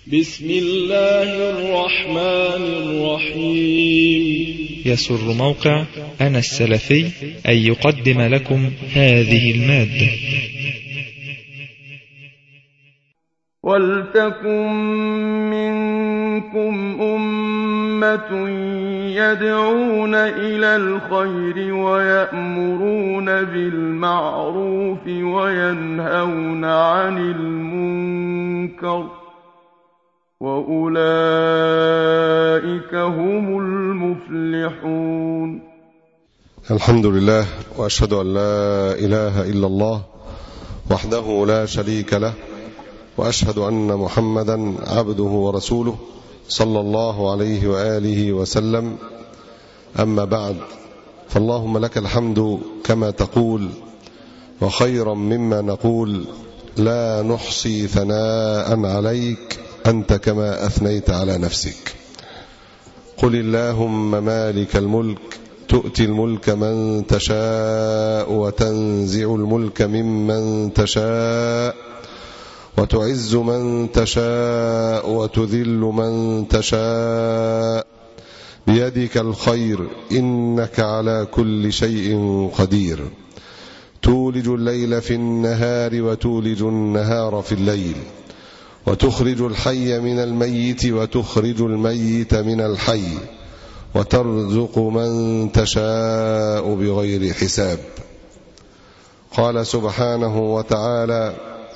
بسم الله الرحمن الرحيم. يسر موقع أنا السلفي أن يقدم لكم هذه المادة. ولتكن منكم أمة يدعون إلى الخير ويأمرون بالمعروف وينهون عن المنكر وأولئك هم المفلحون. الحمد لله، وأشهد أن لا إله إلا الله وحده لا شريك له، وأشهد أن محمدا عبده ورسوله صلى الله عليه وآله وسلم. أما بعد، فاللهم لك الحمد كما تقول وخيرا مما نقول، لا نحصي ثناء عليك أنت كما أثنيت على نفسك. قل اللهم مالك الملك تؤتي الملك من تشاء وتنزع الملك ممن تشاء وتعز من تشاء وتذل من تشاء، بيدك الخير إنك على كل شيء قدير. تولج الليل في النهار وتولج النهار في الليل، وتخرج الحي من الميت وتخرج الميت من الحي، وترزق من تشاء بغير حساب. قال سبحانه وتعالى: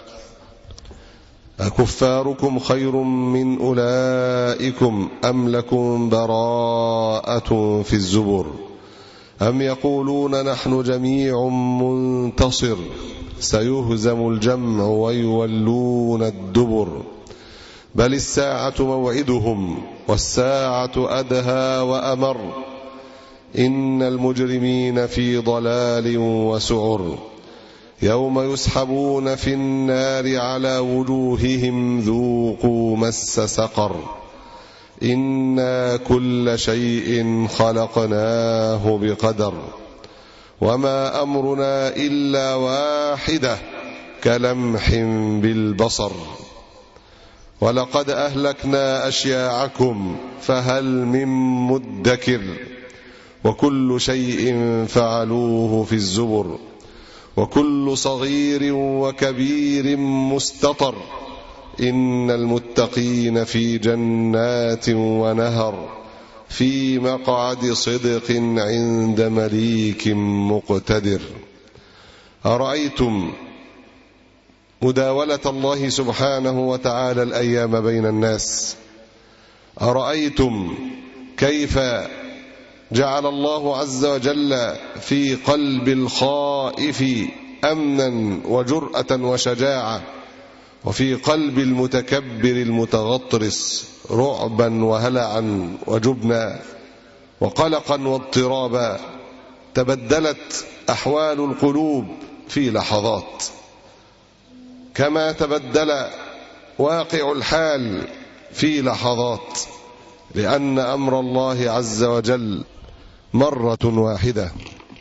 أكفاركم خير من أولئكم أم لكم براءة في الزبر أم يقولون نحن جميع منتصر سيهزم الجمع ويولون الدبر بل الساعة موعدهم والساعة أدهى وأمر إن المجرمين في ضلال وسعر يوم يسحبون في النار على وجوههم ذوقوا مس سقر إنا كل شيء خلقناه بقدر وما أمرنا إلا واحدة كلمح بالبصر ولقد أهلكنا أشياعكم فهل من مدكر وكل شيء فعلوه في الزبر وكل صغير وكبير مستطر إن المتقين في جنات ونهر في مقعد صدق عند مليك مقتدر. أرأيتم مداولة الله سبحانه وتعالى الأيام بين الناس؟ أرأيتم كيف جعل الله عز وجل في قلب الخائف أمنا وجرأة وشجاعة، وفي قلب المتكبر المتغطرس رعبا وهلعا وجبنا وقلقا واضطرابا؟ تبدلت أحوال القلوب في لحظات، كما تبدل واقع الحال في لحظات، لأن أمر الله عز وجل مرة واحدة،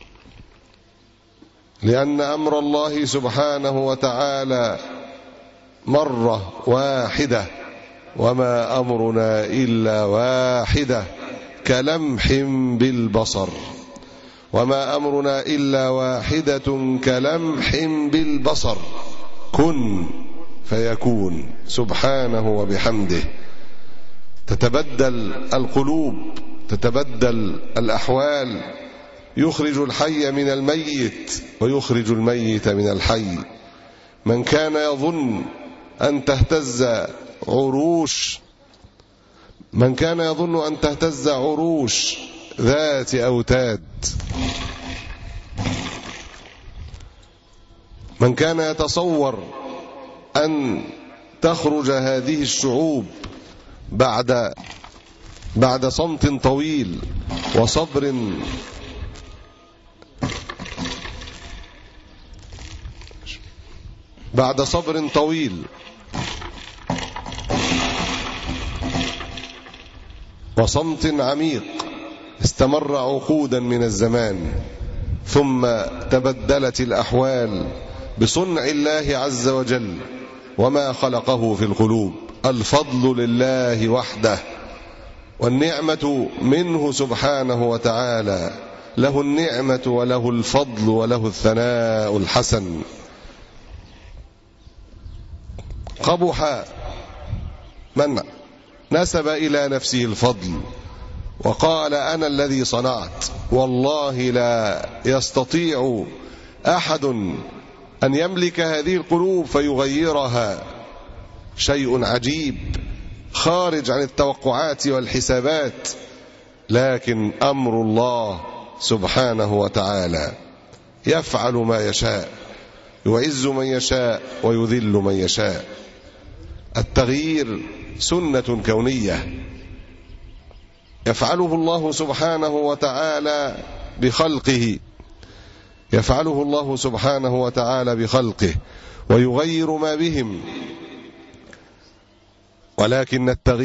لأن أمر الله سبحانه وتعالى مرة واحدة، وما أمرنا إلا واحدة كلمح بالبصر، وما أمرنا إلا واحدة كلمح بالبصر، كن فيكون سبحانه وبحمده. تتبدل القلوب، تتبدل الأحوال، يخرج الحي من الميت ويخرج الميت من الحي. من كان يظن أن تهتز عروش ذات أوتاد، من كان يتصور أن تخرج هذه الشعوب بعد صمت طويل وصبر طويل وصمت عميق استمر عقودا من الزمان، ثم تبدلت الأحوال بصنع الله عز وجل وما خلقه في القلوب. الفضل لله وحده، والنعمة منه سبحانه وتعالى، له النعمة وله الفضل وله الثناء الحسن. قبح من نسب إلى نفسه الفضل وقال أنا الذي صنعت، والله لا يستطيع أحد أن يملك هذه القلوب فيغيرها، شيء عجيب خارج عن التوقعات والحسابات، لكن أمر الله سبحانه وتعالى يفعل ما يشاء، يعز من يشاء ويذل من يشاء. التغيير سنة كونية يفعله الله سبحانه وتعالى بخلقه، يفعله الله سبحانه وتعالى بخلقه ويغير ما بهم، ولكن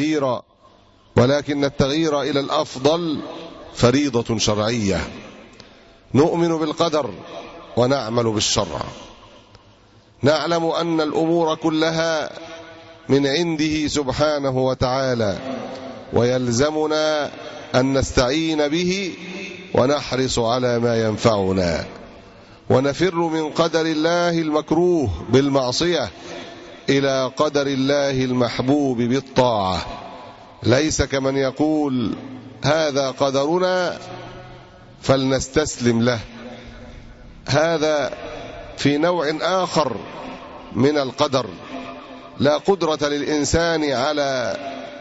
التغيير إلى الأفضل فريضة شرعية. نؤمن بالقدر ونعمل بالشرع، نعلم أن الأمور كلها من عنده سبحانه وتعالى، ويلزمنا أن نستعين به ونحرص على ما ينفعنا، ونفر من قدر الله المكروه بالمعصية إلى قدر الله المحبوب بالطاعة. ليس كمن يقول هذا قدرنا فلنستسلم له، هذا في نوع آخر من القدر، لا قدرة للإنسان على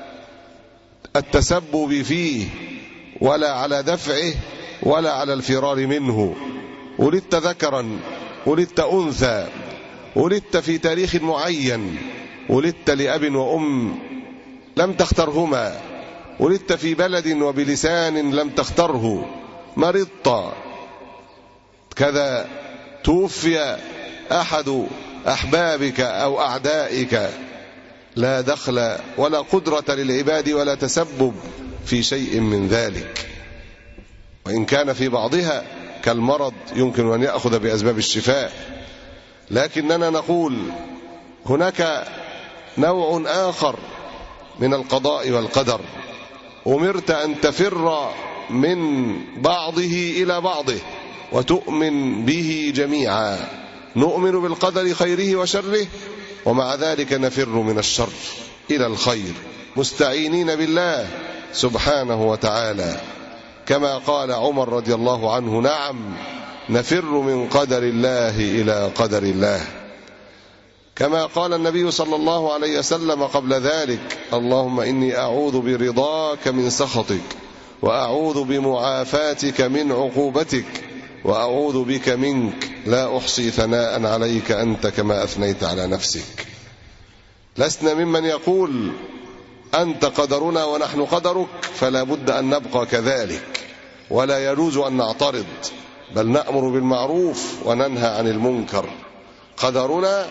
التسبب فيه ولا على دفعه ولا على الفرار منه. ولدت ذكرا، ولدت أنثى، ولدت في تاريخ معين، ولدت لأب وأم لم تخترهما، ولدت في بلد وبلسان لم تختره، مرضت كذا، توفي أحد أحبابك أو أعدائك، لا دخل ولا قدرة للعباد ولا تسبب في شيء من ذلك، وإن كان في بعضها كالمرض يمكن أن يأخذ بأسباب الشفاء. لكننا نقول هناك نوع آخر من القضاء والقدر، أمرت أن تفر من بعضه إلى بعضه وتؤمن به جميعا. نؤمن بالقدر خيره وشره، ومع ذلك نفر من الشر إلى الخير مستعينين بالله سبحانه وتعالى، كما قال عمر رضي الله عنه نعم نفر من قدر الله إلى قدر الله. كما قال النبي صلى الله عليه وسلم قبل ذلك اللهم إني أعوذ برضاك من سخطك، وأعوذ بمعافاتك من عقوبتك، وأعوذ بك منك لا أحصي ثناء عليك أنت كما أثنيت على نفسك. لسنا ممن يقول أنت قدرنا ونحن قدرك، فلا بد أن نبقى كذلك، ولا يجوز أن نعترض، بل نأمر بالمعروف وننهى عن المنكر. قدرنا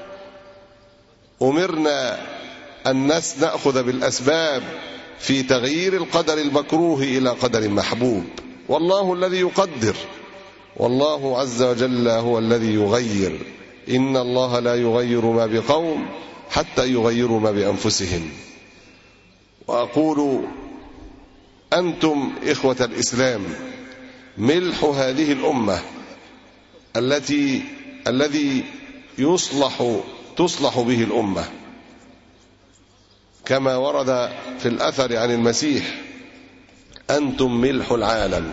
أمرنا أن نأخذ بالأسباب في تغيير القدر المكروه إلى قدر محبوب، والله الذي يقدر، والله عز وجل هو الذي يغير. إن الله لا يغير ما بقوم حتى يغيروا ما بأنفسهم. وأقول أنتم إخوة الإسلام ملح هذه الأمة الذي تصلح به الأمة، كما ورد في الأثر عن المسيح أنتم ملح العالم،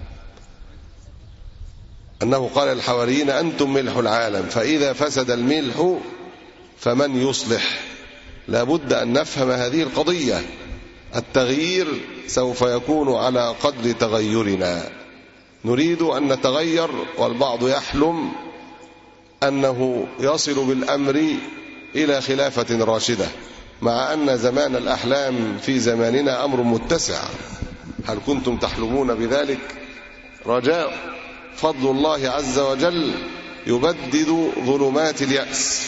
أنه قال للحواريين أنتم ملح العالم، فإذا فسد الملح فمن يصلح؟ لا بد أن نفهم هذه القضية. التغيير سوف يكون على قدر تغيرنا. نريد أن نتغير، والبعض يحلم أنه يصل بالأمر إلى خلافة راشدة، مع أن زمان الأحلام في زماننا أمر متسع. هل كنتم تحلمون بذلك؟ رجاء فضل الله عز وجل يبدد ظلمات اليأس.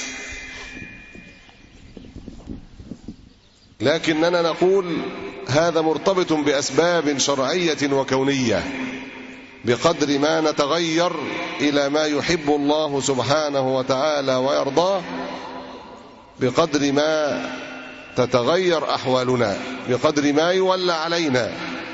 لكننا نقول هذا مرتبط بأسباب شرعية وكونية، بقدر ما نتغير إلى ما يحب الله سبحانه وتعالى ويرضاه، بقدر ما تتغير أحوالنا بقدر ما يولى علينا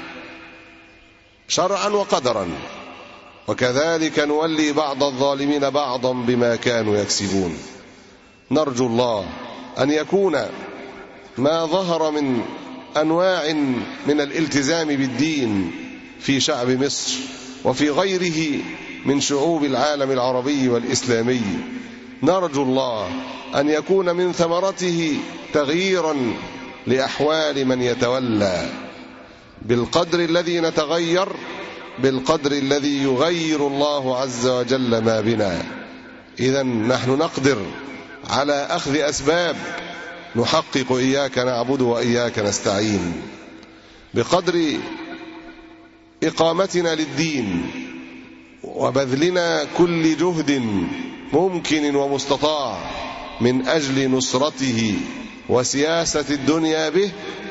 شرعا وقدرا، وكذلك نولي بعض الظالمين بعضا بما كانوا يكسبون. نرجو الله أن يكون ما ظهر من أنواع من الالتزام بالدين في شعب مصر وفي غيره من شعوب العالم العربي والإسلامي، نرجو الله أن يكون من ثمرته تغييرا لأحوال من يتولى. بالقدر الذي نتغير بالقدر الذي يغير الله عز وجل ما بنا. إذن نحن نقدر على أخذ أسباب نحقق إياك نعبد وإياك نستعين. بقدر إقامتنا للدين وبذلنا كل جهد ممكن ومستطاع من أجل نصرته وسياسة الدنيا به،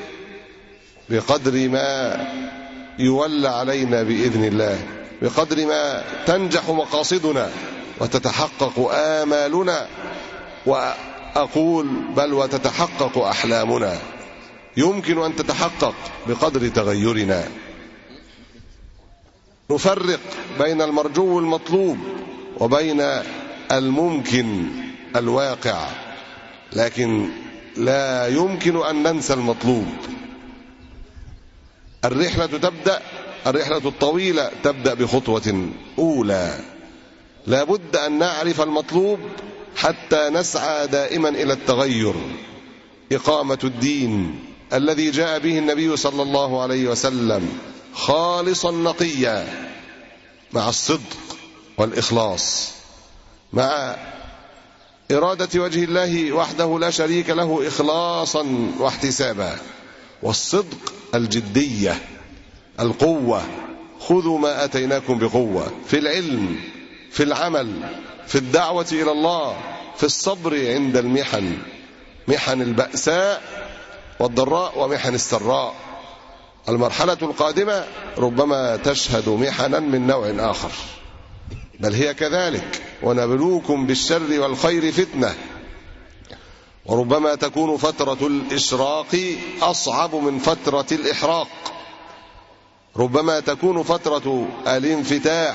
بقدر ما يولى علينا بإذن الله، بقدر ما تنجح مقاصدنا وتتحقق آمالنا، وأقول بل وتتحقق أحلامنا. يمكن أن تتحقق بقدر تغيرنا. نفرق بين المرجو المطلوب وبين الممكن الواقع، لكن لا يمكن أن ننسى المطلوب. الرحلة الطويلة تبدأ بخطوة أولى. لا بد أن نعرف المطلوب حتى نسعى دائما إلى التغير. إقامة الدين الذي جاء به النبي صلى الله عليه وسلم خالصا نقيا، مع الصدق والإخلاص، مع إرادة وجه الله وحده لا شريك له إخلاصا واحتسابا، والصدق الجدية، القوة. خذوا ما أتيناكم بقوة في العلم، في العمل، في الدعوة إلى الله، في الصبر عند المحن، محن البأساء والضراء ومحن السراء. المرحلة القادمة ربما تشهد محنا من نوع آخر، بل هي كذلك. ونبلوكم بالشر والخير فتنة. وربما تكون فترة الإشراق أصعب من فترة الإحراق. ربما تكون فترة الانفتاح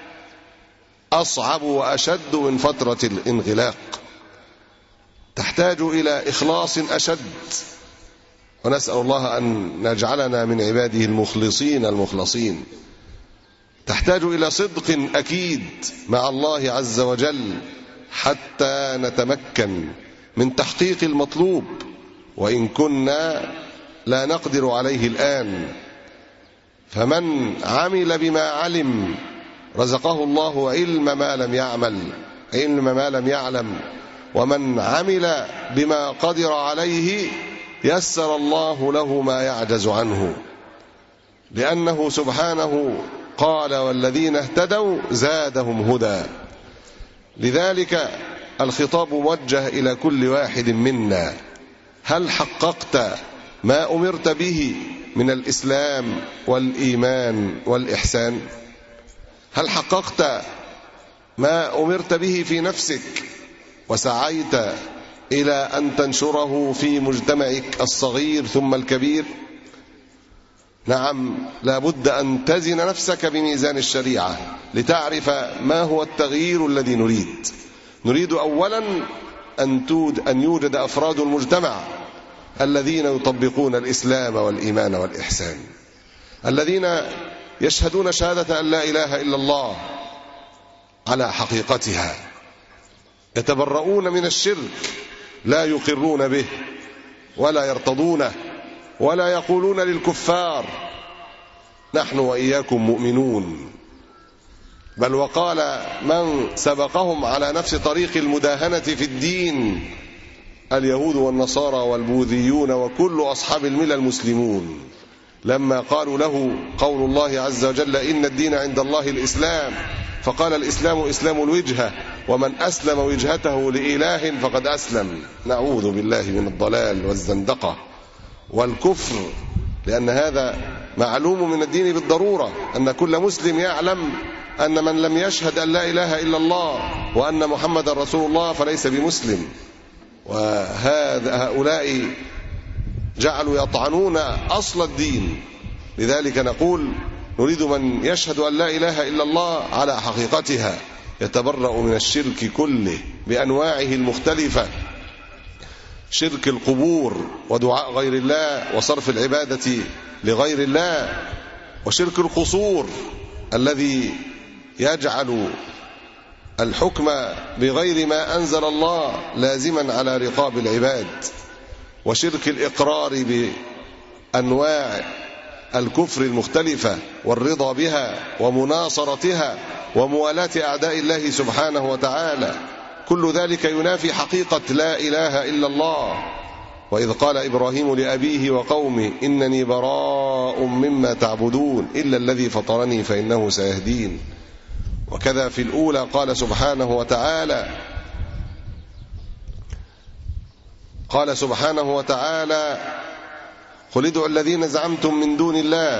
أصعب وأشد من فترة الانغلاق. تحتاج إلى إخلاص أشد، ونسأل الله أن نجعلنا من عباده المخلصين المخلصين. تحتاج إلى صدق أكيد مع الله عز وجل حتى نتمكن من تحقيق المطلوب، وإن كنا لا نقدر عليه الآن. فمن عمل بما علم رزقه الله علم ما لم يعلم، ومن عمل بما قدر عليه يسر الله له ما يعجز عنه، لأنه سبحانه قال: والذين اهتدوا زادهم هدى. لذلك الخطاب موجه إلى كل واحد منا. هل حققت ما أمرت به من الإسلام والإيمان والإحسان؟ هل حققت ما أمرت به في نفسك وسعيت إلى أن تنشره في مجتمعك الصغير ثم الكبير؟ نعم، لا بد أن تزن نفسك بميزان الشريعة لتعرف ما هو التغيير الذي نريد. نريد أولا أن يوجد أفراد المجتمع الذين يطبقون الإسلام والإيمان والإحسان، الذين يشهدون شهادة أن لا إله إلا الله على حقيقتها، يتبرؤون من الشرك، لا يقرون به ولا يرتضونه، ولا يقولون للكفار نحن وإياكم مؤمنون. بل وقال من سبقهم على نفس طريق المداهنة في الدين: اليهود والنصارى والبوذيون وكل أصحاب الملل المسلمون. لما قالوا له قول الله عز وجل: إن الدين عند الله الإسلام، فقال: الإسلام إسلام الوجهة، ومن أسلم وجهته لإله فقد أسلم. نعوذ بالله من الضلال والزندقة والكفر، لأن هذا معلوم من الدين بالضرورة، أن كل مسلم يعلم أن من لم يشهد أن لا إله إلا الله وأن محمد رسول الله فليس بمسلم. وهؤلاء جعلوا يطعنون أصل الدين. لذلك نقول نريد من يشهد أن لا إله إلا الله على حقيقتها يتبرأ من الشرك كله بأنواعه المختلفة، شرك القبور ودعاء غير الله وصرف العبادة لغير الله، وشرك القصور الذي يجعل الحكم بغير ما أنزل الله لازما على رقاب العباد، وشرك الإقرار بأنواع الكفر المختلفة والرضا بها ومناصرتها وموالاة أعداء الله سبحانه وتعالى. كل ذلك ينافي حقيقة لا إله إلا الله. وإذ قال إبراهيم لأبيه وقومه إنني براء مما تعبدون إلا الذي فطرني فإنه سيهدين. وكذا في الأولى قال سبحانه وتعالى قل ادعوا الذين زعمتم من دون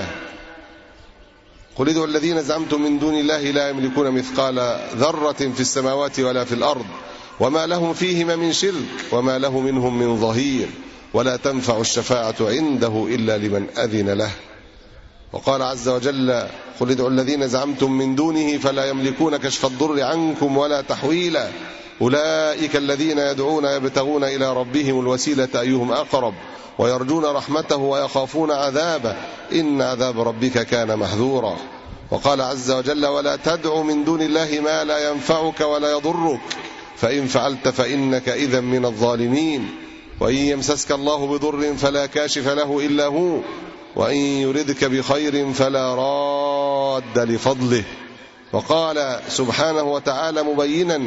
الله لا يملكون مثقال ذرة في السماوات ولا في الأرض وما لهم فيهما من شرك وما له منهم من ظهير ولا تنفع الشفاعة عنده إلا لمن أذن له. وقال عز وجل قل ادعوا الذين زعمتم من دونه فلا يملكون كشف الضر عنكم ولا تحويلا أولئك الذين يدعون يبتغون إلى ربهم الوسيلة أيهم أقرب ويرجون رحمته ويخافون عذابه إن عذاب ربك كان محذورا. وقال عز وجل ولا تدع من دون الله ما لا ينفعك ولا يضرك فإن فعلت فإنك إذا من الظالمين وإن يمسسك الله بضر فلا كاشف له إلا هو وإن يردك بخير فلا راد لفضله. وقال سبحانه وتعالى مبينا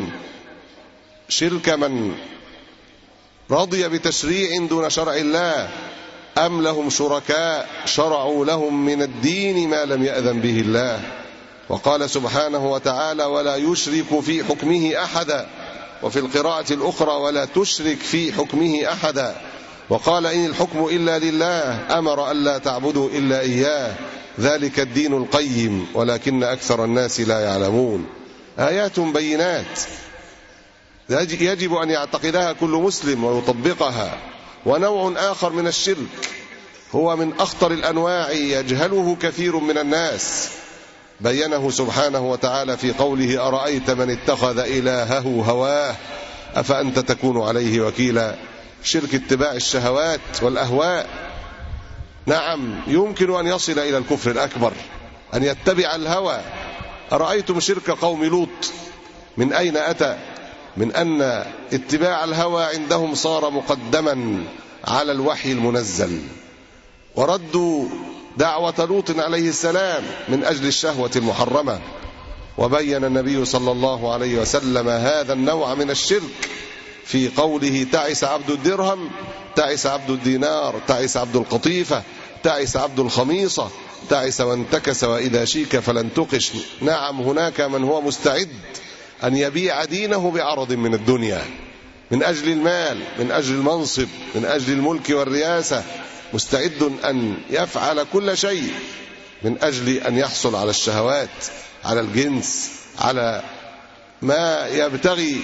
شرك من رضي بتشريع دون شرع الله أم لهم شركاء شرعوا لهم من الدين ما لم يأذن به الله. وقال سبحانه وتعالى ولا يشرك في حكمه أحدا، وفي القراءة الأخرى ولا تشرك في حكمه أحدا. وقال إن الحكم إلا لله أمر ألا تعبدوا إلا إياه ذلك الدين القيم ولكن أكثر الناس لا يعلمون. آيات بينات يجب أن يعتقدها كل مسلم ويطبقها. ونوع آخر من الشرك هو من أخطر الأنواع يجهله كثير من الناس، بينه سبحانه وتعالى في قوله أرأيت من اتخذ إلهه هواه أفأنت تكون عليه وكيلا. شرك اتباع الشهوات والأهواء نعم يمكن أن يصل إلى الكفر الأكبر، أن يتبع الهوى. أرأيتم شرك قوم لوط من أين أتى؟ من أن اتباع الهوى عندهم صار مقدما على الوحي المنزل، وردوا دعوة لوط عليه السلام من أجل الشهوة المحرمة. وبين النبي صلى الله عليه وسلم هذا النوع من الشرك في قوله تعس عبد الدرهم تعس عبد الدينار تعس عبد القطيفة تعس عبد الخميصة تعس وانتكس وإذا شيك فلن تقش. نعم هناك من هو مستعد أن يبيع دينه بعرض من الدنيا من أجل المال، من أجل المنصب، من أجل الملك والرياسة، مستعد أن يفعل كل شيء من أجل أن يحصل على الشهوات، على الجنس، على ما يبتغي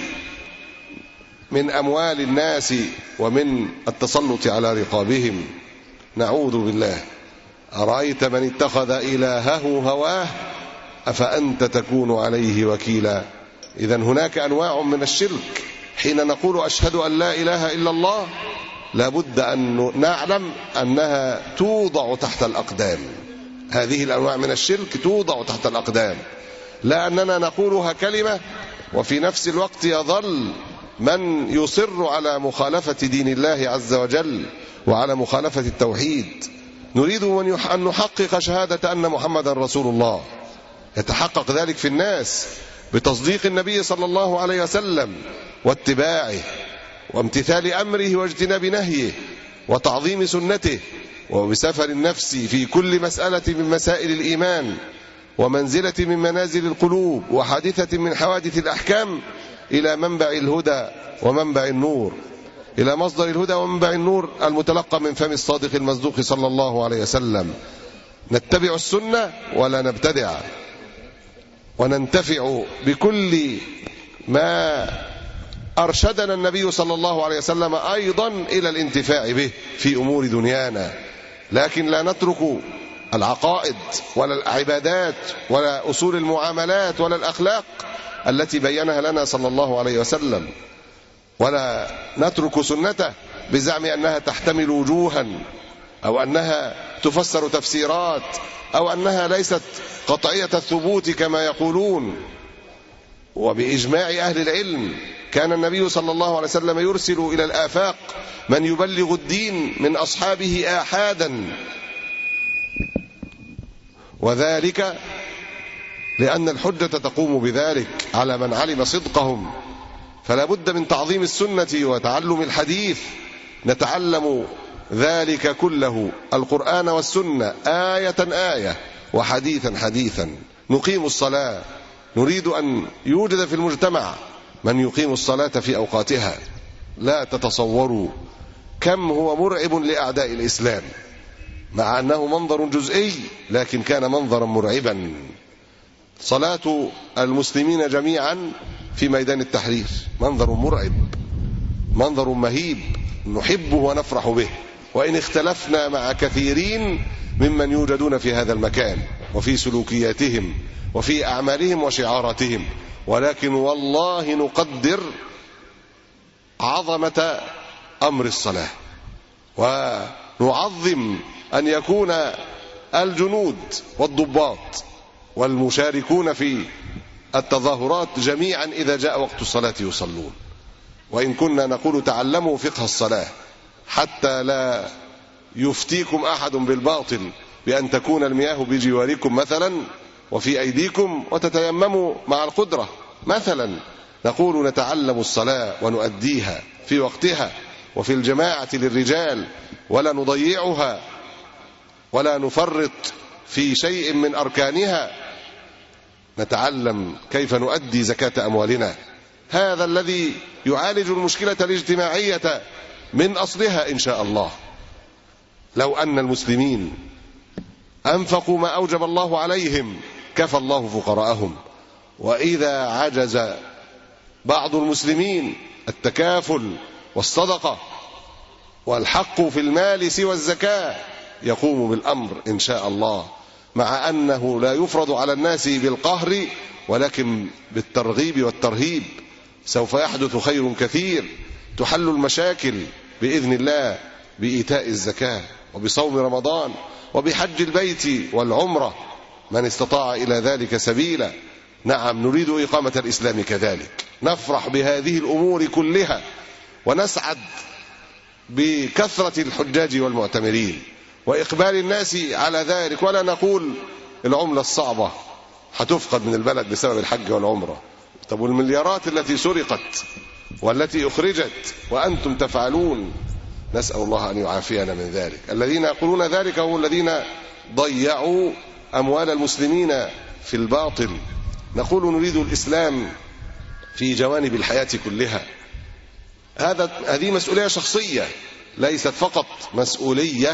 من أموال الناس ومن التسلط على رقابهم. نعوذ بالله. أرأيت من اتخذ إلهه هواه أفأنت تكون عليه وكيلا. إذن هناك أنواع من الشرك. حين نقول أشهد أن لا إله إلا الله لابد أن نعلم أنها توضع تحت الأقدام. هذه الأنواع من الشرك توضع تحت الأقدام، لا أننا نقولها كلمة وفي نفس الوقت يظل من يصر على مخالفة دين الله عز وجل وعلى مخالفة التوحيد. نريد أن نحقق شهادة أن محمدا رسول الله، يتحقق ذلك في الناس بتصديق النبي صلى الله عليه وسلم واتباعه وامتثال أمره واجتناب نهيه وتعظيم سنته، وبسفر النفس في كل مسألة من مسائل الإيمان ومنزلة من منازل القلوب وحادثة من حوادث الأحكام إلى منبع الهدى ومنبع النور، إلى مصدر الهدى ومنبع النور المتلقى من فم الصادق المصدوق صلى الله عليه وسلم. نتبع السنة ولا نبتدع، وننتفع بكل ما أرشدنا النبي صلى الله عليه وسلم أيضا إلى الانتفاع به في أمور دنيانا، لكن لا نترك العقائد ولا العبادات ولا أصول المعاملات ولا الأخلاق التي بينها لنا صلى الله عليه وسلم، ولا نترك سنته بزعم أنها تحتمل وجوها أو أنها تفسر تفسيرات أو أنها ليست قطعية الثبوت كما يقولون. وبإجماع أهل العلم كان النبي صلى الله عليه وسلم يرسل إلى الآفاق من يبلغ الدين من أصحابه آحادا، وذلك لأن الحجة تقوم بذلك على من علم صدقهم. فلا بد من تعظيم السنة وتعلم الحديث، نتعلم ذلك كله، القرآن والسنة آية آية وحديثا حديثا. نقيم الصلاة، نريد أن يوجد في المجتمع من يقيم الصلاة في أوقاتها. لا تتصوروا كم هو مرعب لأعداء الإسلام، مع أنه منظر جزئي لكن كان منظرا مرعبا. صلاة المسلمين جميعا في ميدان التحرير منظر مرعب، منظر مهيب نحبه ونفرح به، وإن اختلفنا مع كثيرين ممن يوجدون في هذا المكان وفي سلوكياتهم وفي أعمالهم وشعاراتهم، ولكن والله نقدر عظمة أمر الصلاة، ونعظم أن يكون الجنود والضباط والمشاركون في التظاهرات جميعا إذا جاء وقت الصلاة يصلون. وإن كنا نقول تعلموا فقه الصلاة حتى لا يفتيكم أحد بالباطل بأن تكون المياه بجواركم مثلا وفي أيديكم وتتيمموا مع القدرة مثلا، نقول نتعلم الصلاة ونؤديها في وقتها وفي الجماعة للرجال، ولا نضيعها ولا نفرط في شيء من أركانها. نتعلم كيف نؤدي زكاة أموالنا، هذا الذي يعالج المشكلة الاجتماعية من أصلها إن شاء الله. لو أن المسلمين أنفقوا ما أوجب الله عليهم كفى الله فقراءهم، وإذا عجز بعض المسلمين التكافل والصدقة والحق في المال سوى الزكاة يقوم بالأمر إن شاء الله، مع أنه لا يفرض على الناس بالقهر ولكن بالترغيب والترهيب. سوف يحدث خير كثير، تحل المشاكل بإذن الله بإيتاء الزكاة وبصوم رمضان وبحج البيت والعمرة من استطاع إلى ذلك سبيلا. نعم نريد إقامة الإسلام كذلك، نفرح بهذه الأمور كلها ونسعد بكثرة الحجاج والمعتمرين وإقبال الناس على ذلك، ولا نقول العملة الصعبة هتفقد من البلد بسبب الحج والعمرة. طب والمليارات التي سرقت والتي أخرجت وأنتم تفعلون، نسأل الله أن يعافينا من ذلك. الذين يقولون ذلك هم الذين ضيعوا أموال المسلمين في الباطل. نقول نريد الإسلام في جوانب الحياة كلها. هذه مسؤولية شخصية، ليست فقط مسؤولية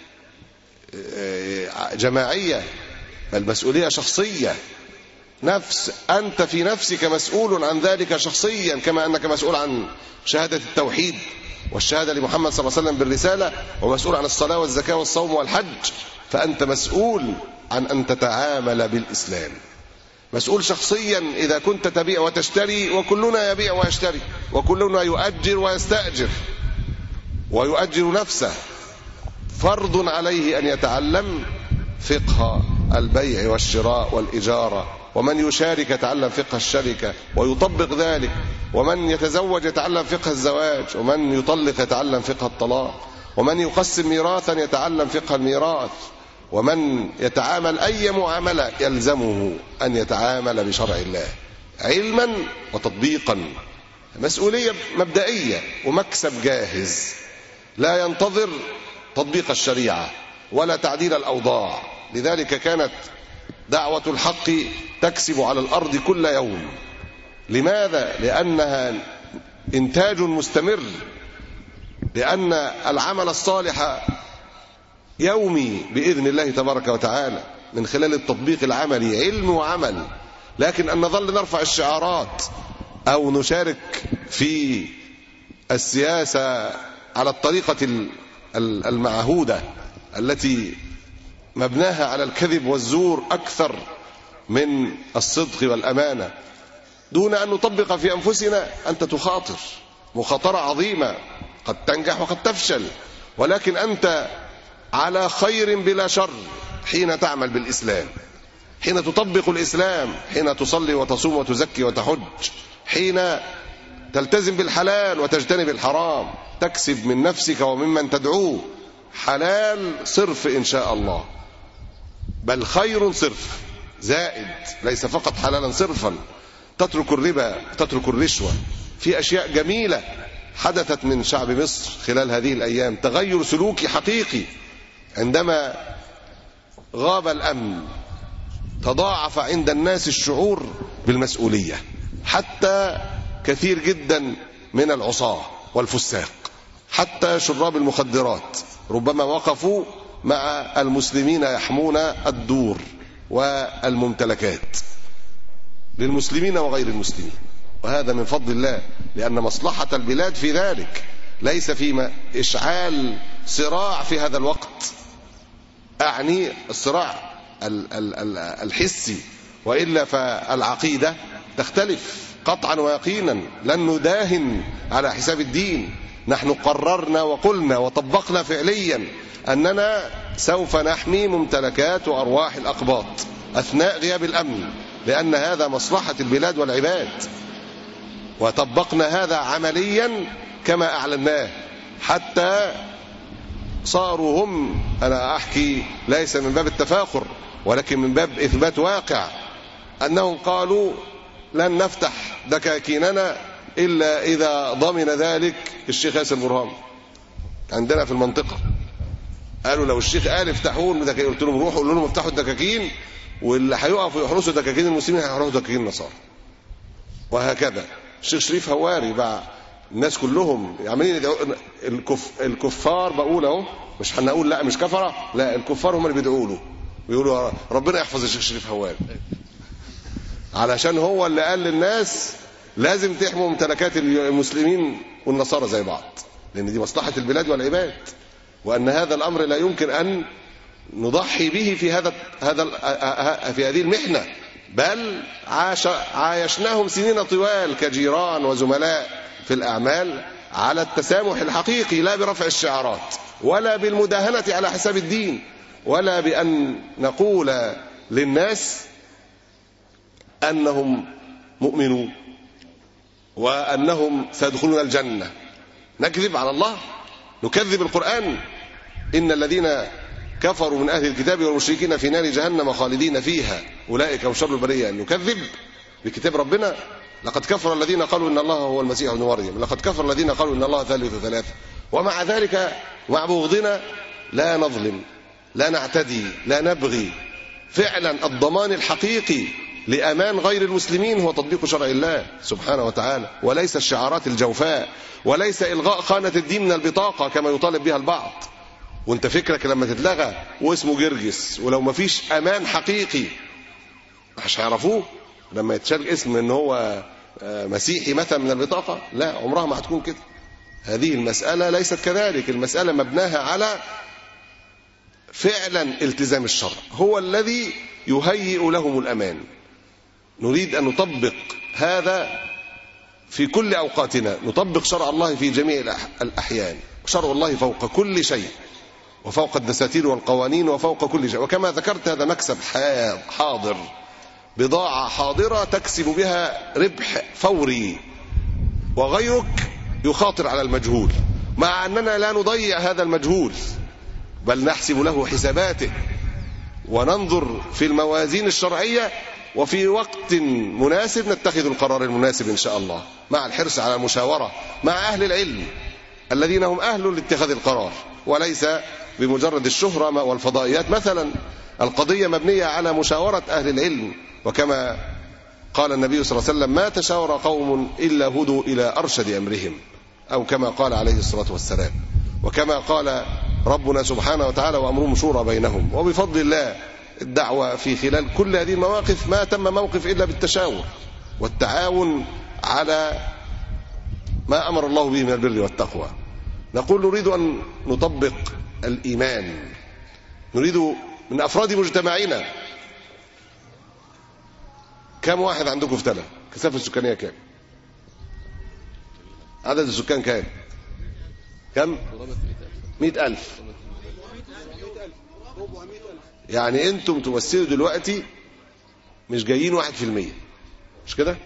جماعية، بل مسؤولية شخصية. أنت في نفسك مسؤول عن ذلك شخصيا، كما أنك مسؤول عن شهادة التوحيد والشهادة لمحمد صلى الله عليه وسلم بالرسالة، ومسؤول عن الصلاة والزكاة والصوم والحج. فأنت مسؤول عن أن تتعامل بالإسلام، مسؤول شخصيا. إذا كنت تبيع وتشتري، وكلنا يبيع ويشتري، وكلنا يؤجر ويستأجر ويؤجر نفسه، فرض عليه أن يتعلم فقه البيع والشراء والإجارة، ومن يشارك يتعلم فقه الشركة ويطبق ذلك، ومن يتزوج يتعلم فقه الزواج، ومن يطلق يتعلم فقه الطلاق، ومن يقسم ميراثا يتعلم فقه الميراث، ومن يتعامل أي معاملة يلزمه أن يتعامل بشرع الله علما وتطبيقا. مسؤولية مبدئية ومكسب جاهز، لا ينتظر تطبيق الشريعة ولا تعديل الأوضاع. لذلك كانت دعوة الحق تكسب على الأرض كل يوم. لماذا؟ لأنها إنتاج مستمر، لأن العمل الصالح يومي بإذن الله تبارك وتعالى من خلال التطبيق العملي، علم وعمل. لكن أن نظل نرفع الشعارات أو نشارك في السياسة على الطريقة المعهودة التي مبناها على الكذب والزور أكثر من الصدق والأمانة، دون أن نطبق في أنفسنا، أنت تخاطر مخاطرة عظيمة، قد تنجح وقد تفشل، ولكن أنت على خير بلا شر حين تعمل بالإسلام، حين تطبق الإسلام، حين تصلي وتصوم وتزكي وتحج، حين تلتزم بالحلال وتجتنب الحرام، تكسب من نفسك وممن تدعوه حلال صرف إن شاء الله، بل خير صرف زائد، ليس فقط حلالا صرفا. تترك الربا، تترك الرشوة. في أشياء جميلة حدثت من شعب مصر خلال هذه الأيام، تغير سلوكي حقيقي. عندما غاب الأمن تضاعف عند الناس الشعور بالمسؤولية، حتى كثير جدا من العصاة والفساق، حتى شراب المخدرات ربما وقفوا مع المسلمين يحمون الدور والممتلكات للمسلمين وغير المسلمين، وهذا من فضل الله، لأن مصلحة البلاد في ذلك، ليس في إشعال صراع في هذا الوقت، أعني الصراع الحسي، وإلا فالعقيدة تختلف قطعا ويقينا، لن نداهن على حساب الدين. نحن قررنا وقلنا وطبقنا فعليا أننا سوف نحمي ممتلكات وأرواح الأقباط أثناء غياب الأمن، لأن هذا مصلحة البلاد والعباد، وطبقنا هذا عمليا كما أعلناه، حتى صاروا هم، أنا أحكي ليس من باب التفاخر ولكن من باب إثبات واقع، أنهم قالوا لن نفتح دكاكيننا إلا إذا ضمن ذلك الشيخ ياسر برهان عندنا في المنطقة. قالوا لو الشيخ قال افتحوا الدكاكين، قلت لهم روحوا قولوا لهم افتحوا الدكاكين، واللي هيقفوا يحرسوا دكاكين المسلمين هيحرسوا دكاكين النصارى. وهكذا الشيخ شريف هواري بقى، الناس كلهم عمالين يدعوا الكفار، بقول اهو، مش هنقول لا مش كفره، لا الكفار هم اللي بيدعوا له، بيقولوا ربنا يحفظ الشيخ شريف هواري، علشان هو اللي قال للناس لازم تحموا ممتلكات المسلمين والنصارى زي بعض، لان دي مصلحة البلاد والعباد، وان هذا الامر لا يمكن ان نضحي به في هذه المحنة، بل عايشناهم سنين طوال كجيران وزملاء في الأعمال على التسامح الحقيقي، لا برفع الشعارات ولا بالمداهنة على حساب الدين، ولا بأن نقول للناس أنهم مؤمنون وأنهم سيدخلون الجنة. نكذب على الله، نكذب القرآن، إن الذين كفروا من أهل الكتاب والمشركين في نار جهنم خالدين فيها أولئك هم شر البرية. أن نكذب بكتاب ربنا؟ لقد كفر الذين قالوا إن الله هو المسيح ابن مريم، لقد كفر الذين قالوا إن الله ثالث ثلاثة. ومع ذلك مع بغضنا لا نظلم، لا نعتدي، لا نبغي. فعلا الضمان الحقيقي لأمان غير المسلمين هو تطبيق شرع الله سبحانه وتعالى، وليس الشعارات الجوفاء، وليس إلغاء خانة الدين من البطاقة كما يطالب بها البعض. وانت فكرك لما تتلغى واسمه جرجس، ولو ما فيش امان حقيقي مش هيعرفوه، لما يتشال اسم ان هو مسيحي مثلا من البطاقة، لا، عمرها ما هتكون كده. هذه المسألة ليست كذلك، المسألة مبناها على فعلا التزام الشرع، هو الذي يهيئ لهم الأمان. نريد أن نطبق هذا في كل أوقاتنا، نطبق شرع الله في جميع الأحيان. شرع الله فوق كل شيء، وفوق الدساتير والقوانين، وفوق كل شيء. وكما ذكرت هذا مكسب حاضر، بضاعة حاضرة تكسب بها ربح فوري، وغيرك يخاطر على المجهول، مع أننا لا نضيع هذا المجهول، بل نحسب له حساباته، وننظر في الموازين الشرعية، وفي وقت مناسب نتخذ القرار المناسب إن شاء الله، مع الحرص على المشاورة مع أهل العلم الذين هم أهل لاتخاذ القرار، وليس بمجرد الشهرة والفضائيات. مثلا القضية مبنية على مشاورة أهل العلم، وكما قال النبي صلى الله عليه وسلم: ما تشاور قوم إلا هدوا إلى أرشد أمرهم، أو كما قال عليه الصلاة والسلام، وكما قال ربنا سبحانه وتعالى: وأمرهم شورى بينهم. وبفضل الله الدعوة في خلال كل هذه المواقف ما تم موقف إلا بالتشاور والتعاون على ما أمر الله به من البر والتقوى. نقول نريد أن نطبق الإيمان، نريد من أفراد مجتمعنا. كم واحد عندكم في تلا؟ كثافة السكانية كام؟ عدد السكان كام؟ كم؟ 100,000. يعني انتم تمثلوا دلوقتي مش جايين 1%، مش كده؟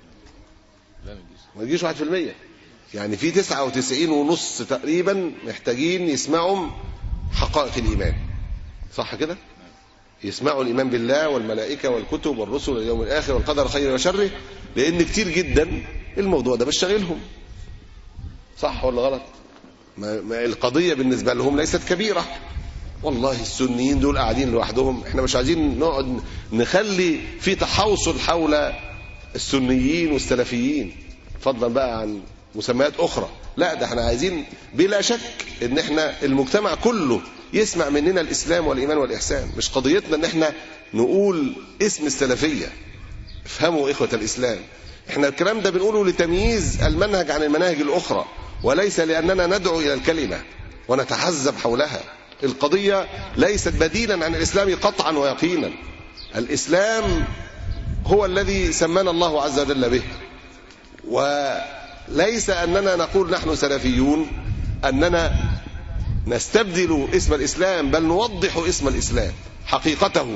ما تجيش 1%. يعني في 99.5 تقريبا محتاجين يسمعوا حقائق الإيمان، صح كده؟ يسمعوا الإيمان بالله والملائكة والكتب والرسل واليوم الآخر والقدر خير وشره، لأن كتير جدا الموضوع ده بيشغلهم، صح ولا غلط؟ ما القضية بالنسبة لهم ليست كبيرة. والله السنيين دول قاعدين لوحدهم، احنا مش عايزين نقعد نخلي في تحوصل حول السنيين والسلفيين فضلا بقى عن مسميات أخرى. لا، ده احنا عايزين بلا شك ان احنا المجتمع كله يسمع مننا الإسلام والإيمان والإحسان. مش قضيتنا ان احنا نقول اسم السلفية. افهموا إخوة الإسلام، احنا الكلام ده بنقوله لتمييز المنهج عن المناهج الأخرى، وليس لأننا ندعو إلى الكلمة ونتحزب حولها. القضية ليست بديلا عن الإسلام قطعا ويقينا. الإسلام هو الذي سمانا الله عز وجل به، وليس أننا نقول نحن سلفيون أننا نستبدل اسم الإسلام، بل نوضح اسم الإسلام حقيقته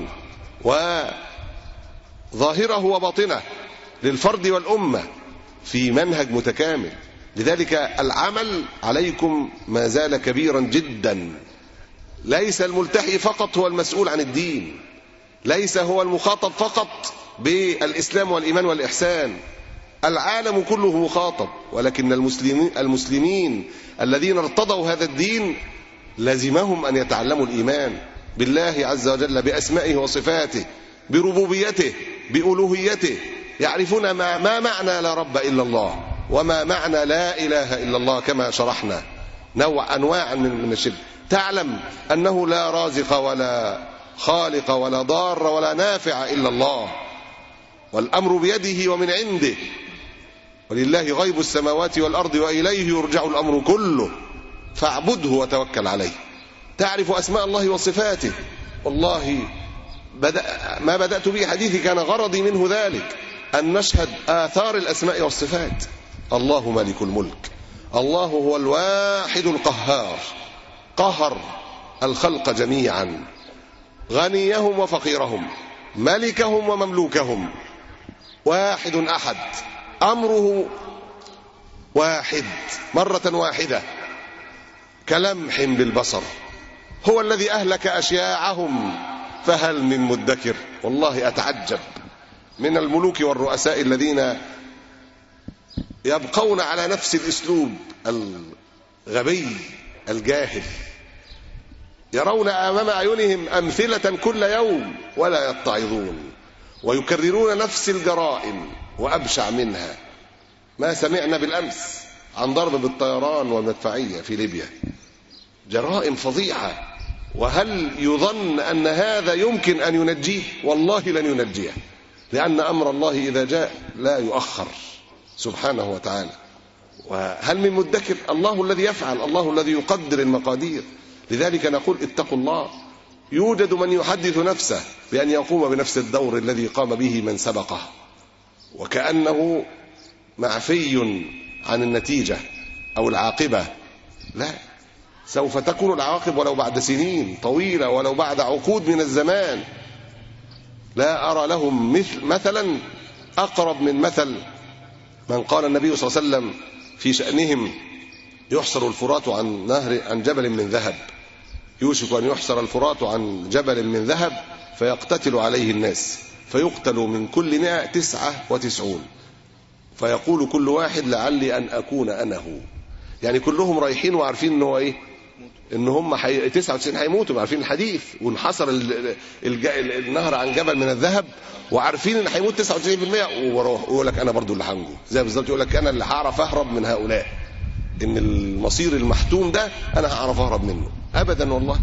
وظاهره وباطنه للفرد والأمة في منهج متكامل. لذلك العمل عليكم ما زال كبيرا جدا. ليس الملتحي فقط هو المسؤول عن الدين، ليس هو المخاطب فقط بالإسلام والإيمان والإحسان، العالم كله مخاطب. ولكن المسلمين الذين ارتضوا هذا الدين لازمهم أن يتعلموا الإيمان بالله عز وجل، بأسمائه وصفاته، بربوبيته، بألوهيته. يعرفون ما معنى لا رب إلا الله، وما معنى لا إله إلا الله، كما شرحنا أنواع من الشرك. تعلم أنه لا رازق ولا خالق ولا ضار ولا نافع إلا الله، والأمر بيده ومن عنده، ولله غيب السماوات والأرض وإليه يرجع الأمر كله، فاعبده وتوكل عليه. تعرف أسماء الله وصفاته. والله ما بدأت به حديثي كان غرضي منه ذلك، أن نشهد آثار الأسماء والصفات. الله مالك الملك، الله هو الواحد القهار، قهر الخلق جميعا، غنيهم وفقيرهم، ملكهم ومملوكهم، واحد أحد، أمره واحد مرة واحدة كلمح بالبصر. هو الذي أهلك أشياعهم فهل من مدكر. والله أتعجب من الملوك والرؤساء الذين يبقون على نفس الأسلوب الغبي الجاهل، يرون أمام أعينهم أمثلة كل يوم ولا يتعظون، ويكررون نفس الجرائم وأبشع منها. ما سمعنا بالأمس عن ضرب بالطيران والمدفعية في ليبيا، جرائم فظيعة. وهل يظن أن هذا يمكن أن ينجيه؟ والله لن ينجيه، لأن أمر الله إذا جاء لا يؤخر سبحانه وتعالى. وهل من مدكر؟ الله الذي يفعل، الله الذي يقدر المقادير. لذلك نقول اتقوا الله. يوجد من يحدث نفسه بأن يقوم بنفس الدور الذي قام به من سبقه، وكأنه معفي عن النتيجة أو العاقبة. لا، سوف تكون العواقب ولو بعد سنين طويلة، ولو بعد عقود من الزمان. لا أرى لهم مثلا أقرب من مثل من قال النبي صلى الله عليه وسلم في شأنهم: يحصر الفرات عن جبل من ذهب، يوشك أن يحصر الفرات عن جبل من ذهب فيقتتل عليه الناس، فيقتل من كل 199، فيقول كل واحد لعلي أن أكون أنا هو. يعني كلهم رايحين وعارفين إنه هو إيه؟ إن هم 99 هيموتوا، عارفين الحديث، وانحصر النهر عن جبل من الذهب، وعارفين إن هيموت 99%، ويقول لك أنا برضو اللي هنجو. زي بالظبط يقول لك أنا اللي هعرف أهرب من هؤلاء، إن المصير المحتوم ده أنا هعرف أهرب منه. أبدا والله،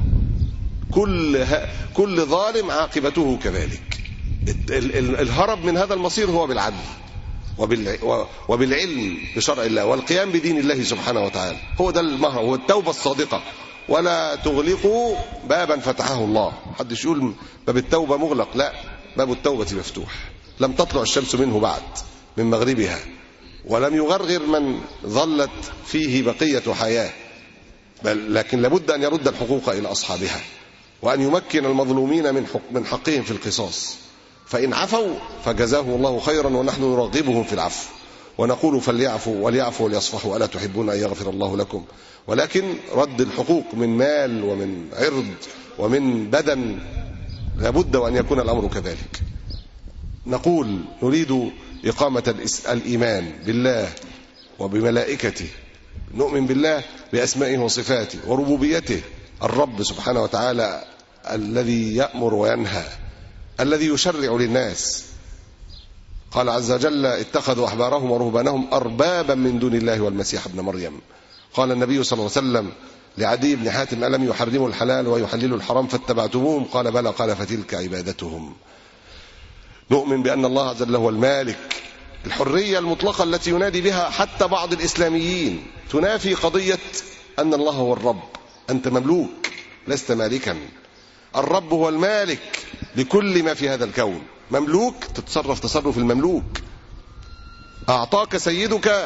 كل ظالم عاقبته كذلك. الهرب من هذا المصير هو بالعدل، وبالعلم بشرع الله والقيام بدين الله سبحانه وتعالى. هو ده المهر، هو التوبة الصادقة. ولا تغلقوا بابا فتحه الله. محدش يقول باب التوبة مغلق، لا، باب التوبة مفتوح. لم تطلع الشمس منه بعد من مغربها، ولم يغرغر من ظلت فيه بقية حياة، لكن لابد أن يرد الحقوق إلى أصحابها، وأن يمكن المظلومين من حقهم في القصاص. فإن عفوا فجزاه الله خيرا، ونحن نرغبهم في العفو ونقول فليعفوا وليعفوا وليصفحوا ألا تحبون أن يغفر الله لكم. ولكن رد الحقوق من مال ومن عرض ومن بدن لابد وأن يكون الأمر كذلك. نقول نريد إقامة الإيمان بالله وبملائكته، نؤمن بالله بأسمائه وصفاته وربوبيته، الرب سبحانه وتعالى الذي يأمر وينهى، الذي يشرع للناس. قال عز وجل اتخذوا أحبارهم ورهبانهم أربابا من دون الله والمسيح ابن مريم. قال النبي صلى الله عليه وسلم لعدي بن حاتم ألم يحرموا الحلال ويحللوا الحرام فاتبعتموهم؟ قال بلى. قال فتلك عبادتهم. نؤمن بأن الله عز وجل هو المالك. الحرية المطلقة التي ينادي بها حتى بعض الإسلاميين تنافي قضية أن الله هو الرب. أنت مملوك لست مالكا. الرب هو المالك لكل ما في هذا الكون. مملوك تتصرف تصرف المملوك. أعطاك سيدك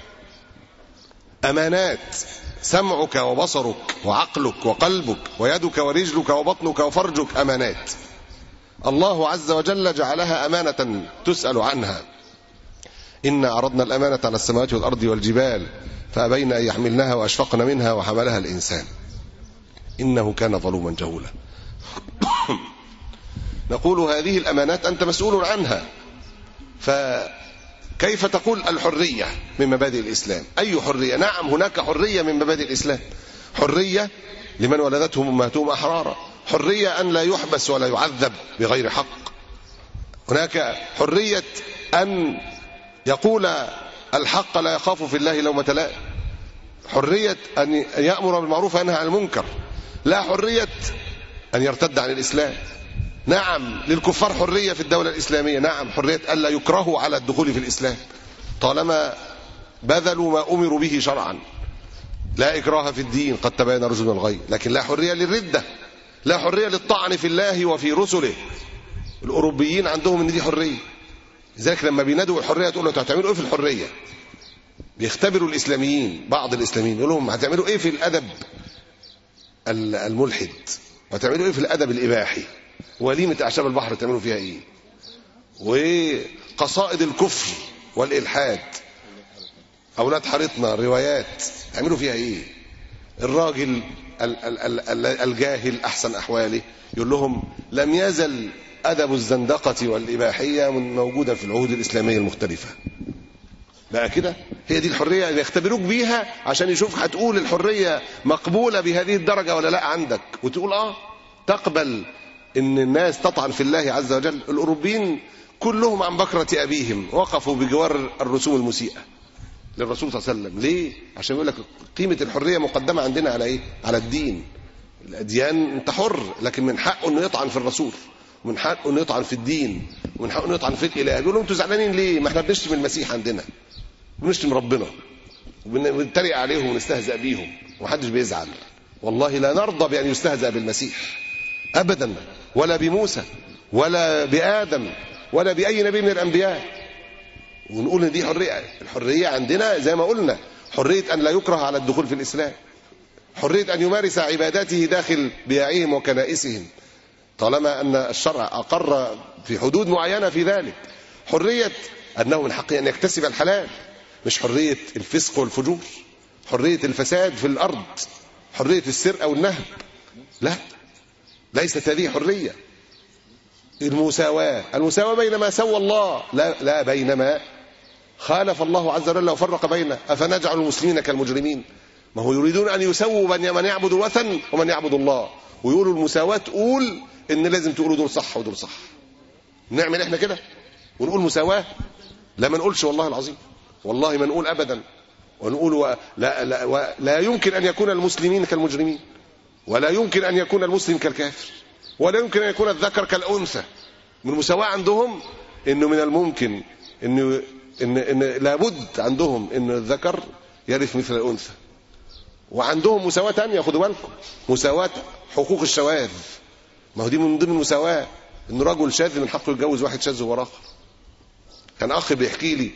أمانات، سمعك وبصرك وعقلك وقلبك ويدك ورجلك وبطنك وفرجك أمانات. الله عز وجل جعلها أمانة تسأل عنها. إنا عرضنا الأمانة على السماوات والأرض والجبال فأبين أن يحملنها وأشفقن منها وحملها الإنسان إنه كان ظلوما جهولا. نقول هذه الأمانات أنت مسؤول عنها، فكيف تقول الحرية من مبادئ الإسلام؟ أي حرية؟ نعم هناك حرية من مبادئ الإسلام. حرية لمن ولدتهم أمهاتهم أحرارا، حرية أن لا يحبس ولا يعذب بغير حق. هناك حرية أن يقول الحق لا يخاف في الله لومة لائم، حرية أن يأمر بالمعروف وينهى عن المنكر، لا حرية أن يرتد عن الإسلام. نعم للكفار حرية في الدولة الإسلامية، نعم حرية ألا يكرهوا على الدخول في الإسلام طالما بذلوا ما أمروا به شرعا. لا إكراه في الدين قد تبين الرشد من الغي، لكن لا حرية للردة، لا حرية للطعن في الله وفي رسله. الأوروبيين عندهم إن دي حرية، لذلك لما بينادوا الحرية تقول له هتعملوا إيه في الحرية؟ بيختبروا الإسلاميين، بعض الإسلاميين يقول لهم هتعملوا إيه في الأدب الملحد، وهتعملوا إيه في الأدب الإباحي، وليمة أعشاب البحر تعملوا فيها إيه، وقصائد الكفر والإلحاد، أولاد حارتنا، روايات تعملوا فيها إيه. الراجل الجاهل أحسن أحواله يقول لهم لم يزل أدب الزندقة والإباحية موجودة في العهود الإسلامية المختلفة. بقى كده هي دي الحرية اللي يختبروك بيها عشان يشوف هتقول الحرية مقبولة بهذه الدرجة ولا لا عندك، وتقول تقبل ان الناس تطعن في الله عز وجل. الأوروبيين كلهم عن بكرة أبيهم وقفوا بجوار الرسوم المسيئة للرسول صلى الله عليه وسلم. ليه؟ عشان يقول لك قيمة الحرية مقدمة عندنا على ايه؟ على الدين. الأديان انت حر، لكن من حقه انه يطعن في الرسول، ومن حقه انه يطعن في الدين، ومن حقه انه يطعن في الإله. بيقولوا انتوا زعلانين ليه؟ ما احنا بنشتم المسيح عندنا، بنشتم ربنا وبنتريق عليهم ونستهزأ بيهم ومحدش بيزعل. والله لا نرضى بأن يستهزأ بالمسيح أبدا، ولا بموسى ولا بآدم ولا بأي نبي من الأنبياء. ونقول ان دي حرية. الحرية عندنا زي ما قلنا حرية أن لا يكره على الدخول في الإسلام، حرية أن يمارس عباداته داخل بياعهم وكنائسهم طالما أن الشرع أقر في حدود معينة في ذلك، حرية أنه من حقه أن يكتسب الحلال، مش حرية الفسق والفجور، حرية الفساد في الأرض، حرية السرقة والنهب، لا، ليست هذه حرية. المساواة بين ما سوى الله، لا بين ما خالف الله عز وجل وفرق بينه. أفنجعل المسلمين كالمجرمين؟ ما هو يريدون أن يسووا من يعبد الوثن ومن يعبد الله، ويقولوا المساواة تقول إن لازم تقولوا دول صح ودول صح. نعمل إحنا كده ونقول مساواة؟ لا، ما نقولش والله العظيم، والله ما نقول أبدا. ونقول لا يمكن أن يكون المسلمين كالمجرمين، ولا يمكن أن يكون المسلم كالكافر، ولا يمكن أن يكون الذكر كالأنثى. من المساواة عندهم إنه من الممكن إنه إن لابد عندهم إن الذكر يرث مثل الأنثى. وعندهم مساواة تانية، خدوا بالكم، مساواة حقوق الشواذ. ما هو دي من ضمن المساواة، إن رجل شاذ من حقه يتجوز واحد شاذ هو آخر. كان أخ بيحكي لي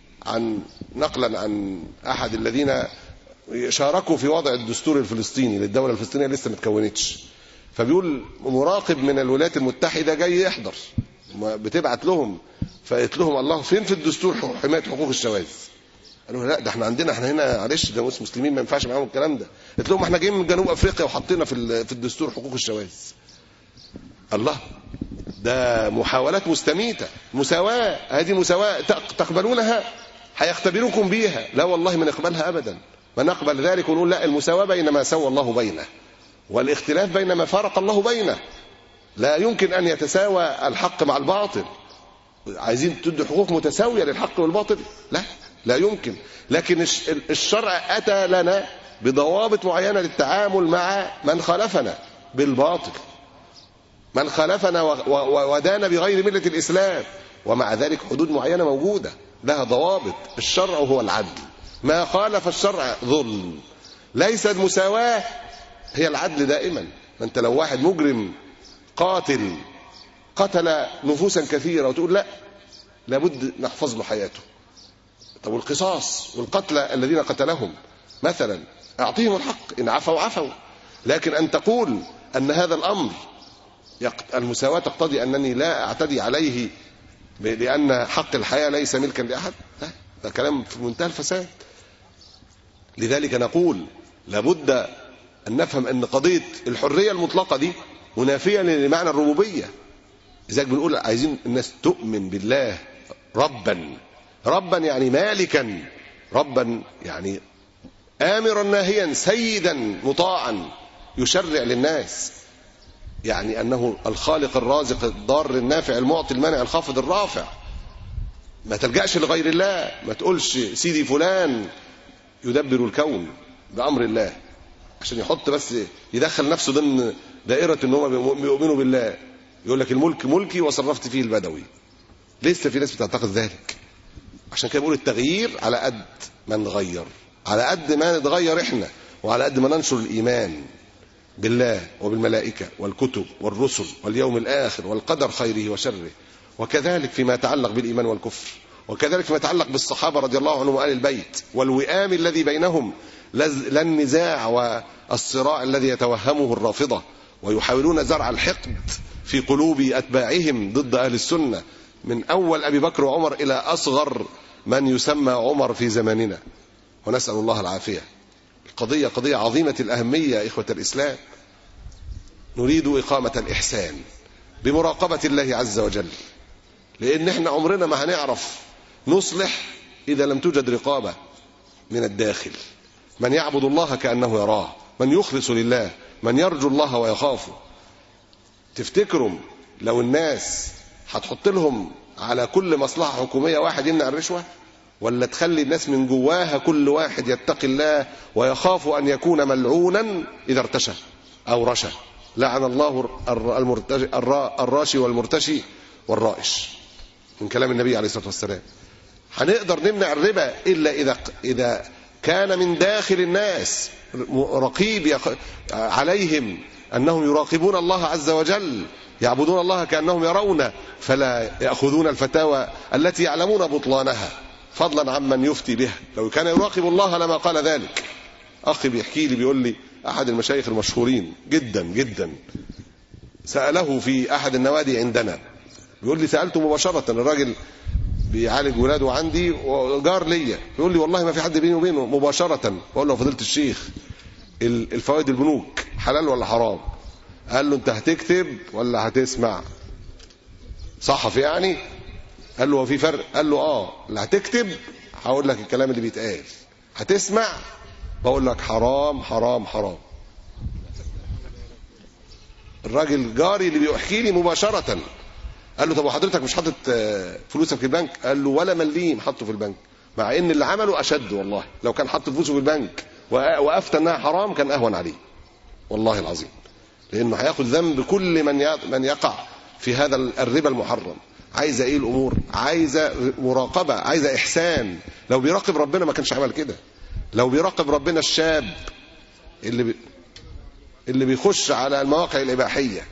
نقلا عن أحد الذين شاركوا في وضع الدستور الفلسطيني للدولة الفلسطينية لسه ما اتكونتش. فبيقول مراقب من الولايات المتحدة جاي يحضر، بتبعت لهم، فقلت لهم الله فين في الدستور حماية حقوق الشواذ؟ قالوا لا، ده احنا عندنا، احنا هنا معلش ده مسلمين ما ينفعش معاهم الكلام ده. قلت لهم احنا جايين من جنوب افريقيا وحطينا في الدستور حقوق الشواذ. الله، ده محاولات مستميتة. مساواة، هذه مساواة تقبلونها؟ هيختبروكم بيها. لا والله ما نقبلها ابدا، ما نقبل ذلك ونقول لا، المساواة بين ما سوى الله بينه، والاختلاف بين ما فرق الله بينه. لا يمكن ان يتساوى الحق مع الباطل. عايزين تدوا حقوق متساوية للحق والباطل؟ لا يمكن. لكن الشرع أتى لنا بضوابط معينة للتعامل مع من خالفنا بالباطل، من خالفنا ودان بغير ملة الإسلام. ومع ذلك حدود معينة موجودة لها ضوابط. الشرع هو العدل، ما خالف الشرع ظلم. ليس المساواة هي العدل دائما. أنت لو واحد مجرم قاتل قتل نفوسا كثيرة وتقول لا، لابد نحفظ له حياته. طب والقصاص والقتلى الذين قتلهم مثلا أعطيهم الحق، إن عفوا عفوا. لكن أن تقول أن هذا الأمر المساواة تقتضي أنني لا أعتدي عليه لأن حق الحياة ليس ملكا لأحد، ده كلام في منتهى الفساد. لذلك نقول لابد أن نفهم أن قضية الحرية المطلقة دي منافية لمعنى الربوبية. لذلك بنقول عايزين الناس تؤمن بالله ربا يعني مالكا، ربا يعني آمرا ناهيا، سيدا مطاعا يشرع للناس، يعني أنه الخالق الرازق الضار النافع المعطي المانع الخافض الرافع. ما تلجأش لغير الله، ما تقولش سيدي فلان يدبر الكون بأمر الله عشان يحط بس يدخل نفسه ضمن دائرة ان هم بيؤمنوا بالله. يقول لك الملك ملكي وصرفت فيه البدوي. لسه في ناس بتعتقد ذلك. عشان كده بقول التغيير على قد ما نغير، على قد ما نتغير احنا، وعلى قد ما ننشر الإيمان بالله وبالملائكة والكتب والرسل واليوم الآخر والقدر خيره وشره. وكذلك فيما يتعلق بالإيمان والكفر، وكذلك فيما يتعلق بالصحابة رضي الله عنهم وآل البيت والوئام الذي بينهم، لا النزاع والصراع الذي يتوهمه الرافضة ويحاولون زرع الحقد في قلوب أتباعهم ضد أهل السنة، من أول أبي بكر وعمر إلى أصغر من يسمى عمر في زماننا، ونسأل الله العافية. القضية قضية عظيمة الأهمية إخوة الإسلام. نريد إقامة الإحسان بمراقبة الله عز وجل، لأن احنا عمرنا ما هنعرف نصلح إذا لم توجد رقابة من الداخل. من يعبد الله كأنه يراه، من يخلص لله، من يرجو الله ويخافه. تفتكروا لو الناس هتحط لهم على كل مصلحة حكومية واحد يمنع الرشوة، ولا تخلي الناس من جواها كل واحد يتقي الله ويخاف أن يكون ملعونا إذا ارتشى أو رشى؟ لعن الله الراشي والمرتشي والرائش، من كلام النبي عليه الصلاة والسلام. هنقدر نمنع الربا إلا إذا كان من داخل الناس رقيب عليهم أنهم يراقبون الله عز وجل، يعبدون الله كأنهم يرونه، فلا يأخذون الفتاوى التي يعلمون بطلانها، فضلا عمن يفتي بها. لو كان يراقب الله لما قال ذلك. أخي بيحكي لي، بيقول لي أحد المشايخ المشهورين جدا جدا سأله في أحد النوادي عندنا، بيقول لي سألته مباشرة، الراجل بيعالج ولاده عندي وجار ليا، بيقول لي والله ما في حد بيني وبينه، مباشرة بقول له فضيلة الشيخ الفوائد البنوك حلال ولا حرام؟ قال له انت هتكتب ولا هتسمع؟ صحفي يعني؟ قال له هو في فرق؟ قال له اللي هتكتب هقول لك الكلام اللي بيتقال، هتسمع بقول لك حرام حرام حرام. الراجل جاري اللي بيحكي لي مباشرة قال له طب وحضرتك مش حاطط فلوسك في البنك؟ قال له ولا مليم حطه في البنك، مع ان اللي عمله اشد والله. لو كان حط فلوسه في البنك وأفتى انها حرام كان اهون عليه والله العظيم، لانه هياخد ذنب كل من يقع في هذا الربا المحرم. عايزة ايه الامور؟ عايزة مراقبة، عايزة احسان. لو بيراقب ربنا ما كانش عمل كده. لو بيراقب ربنا الشاب اللي بيخش على المواقع الاباحية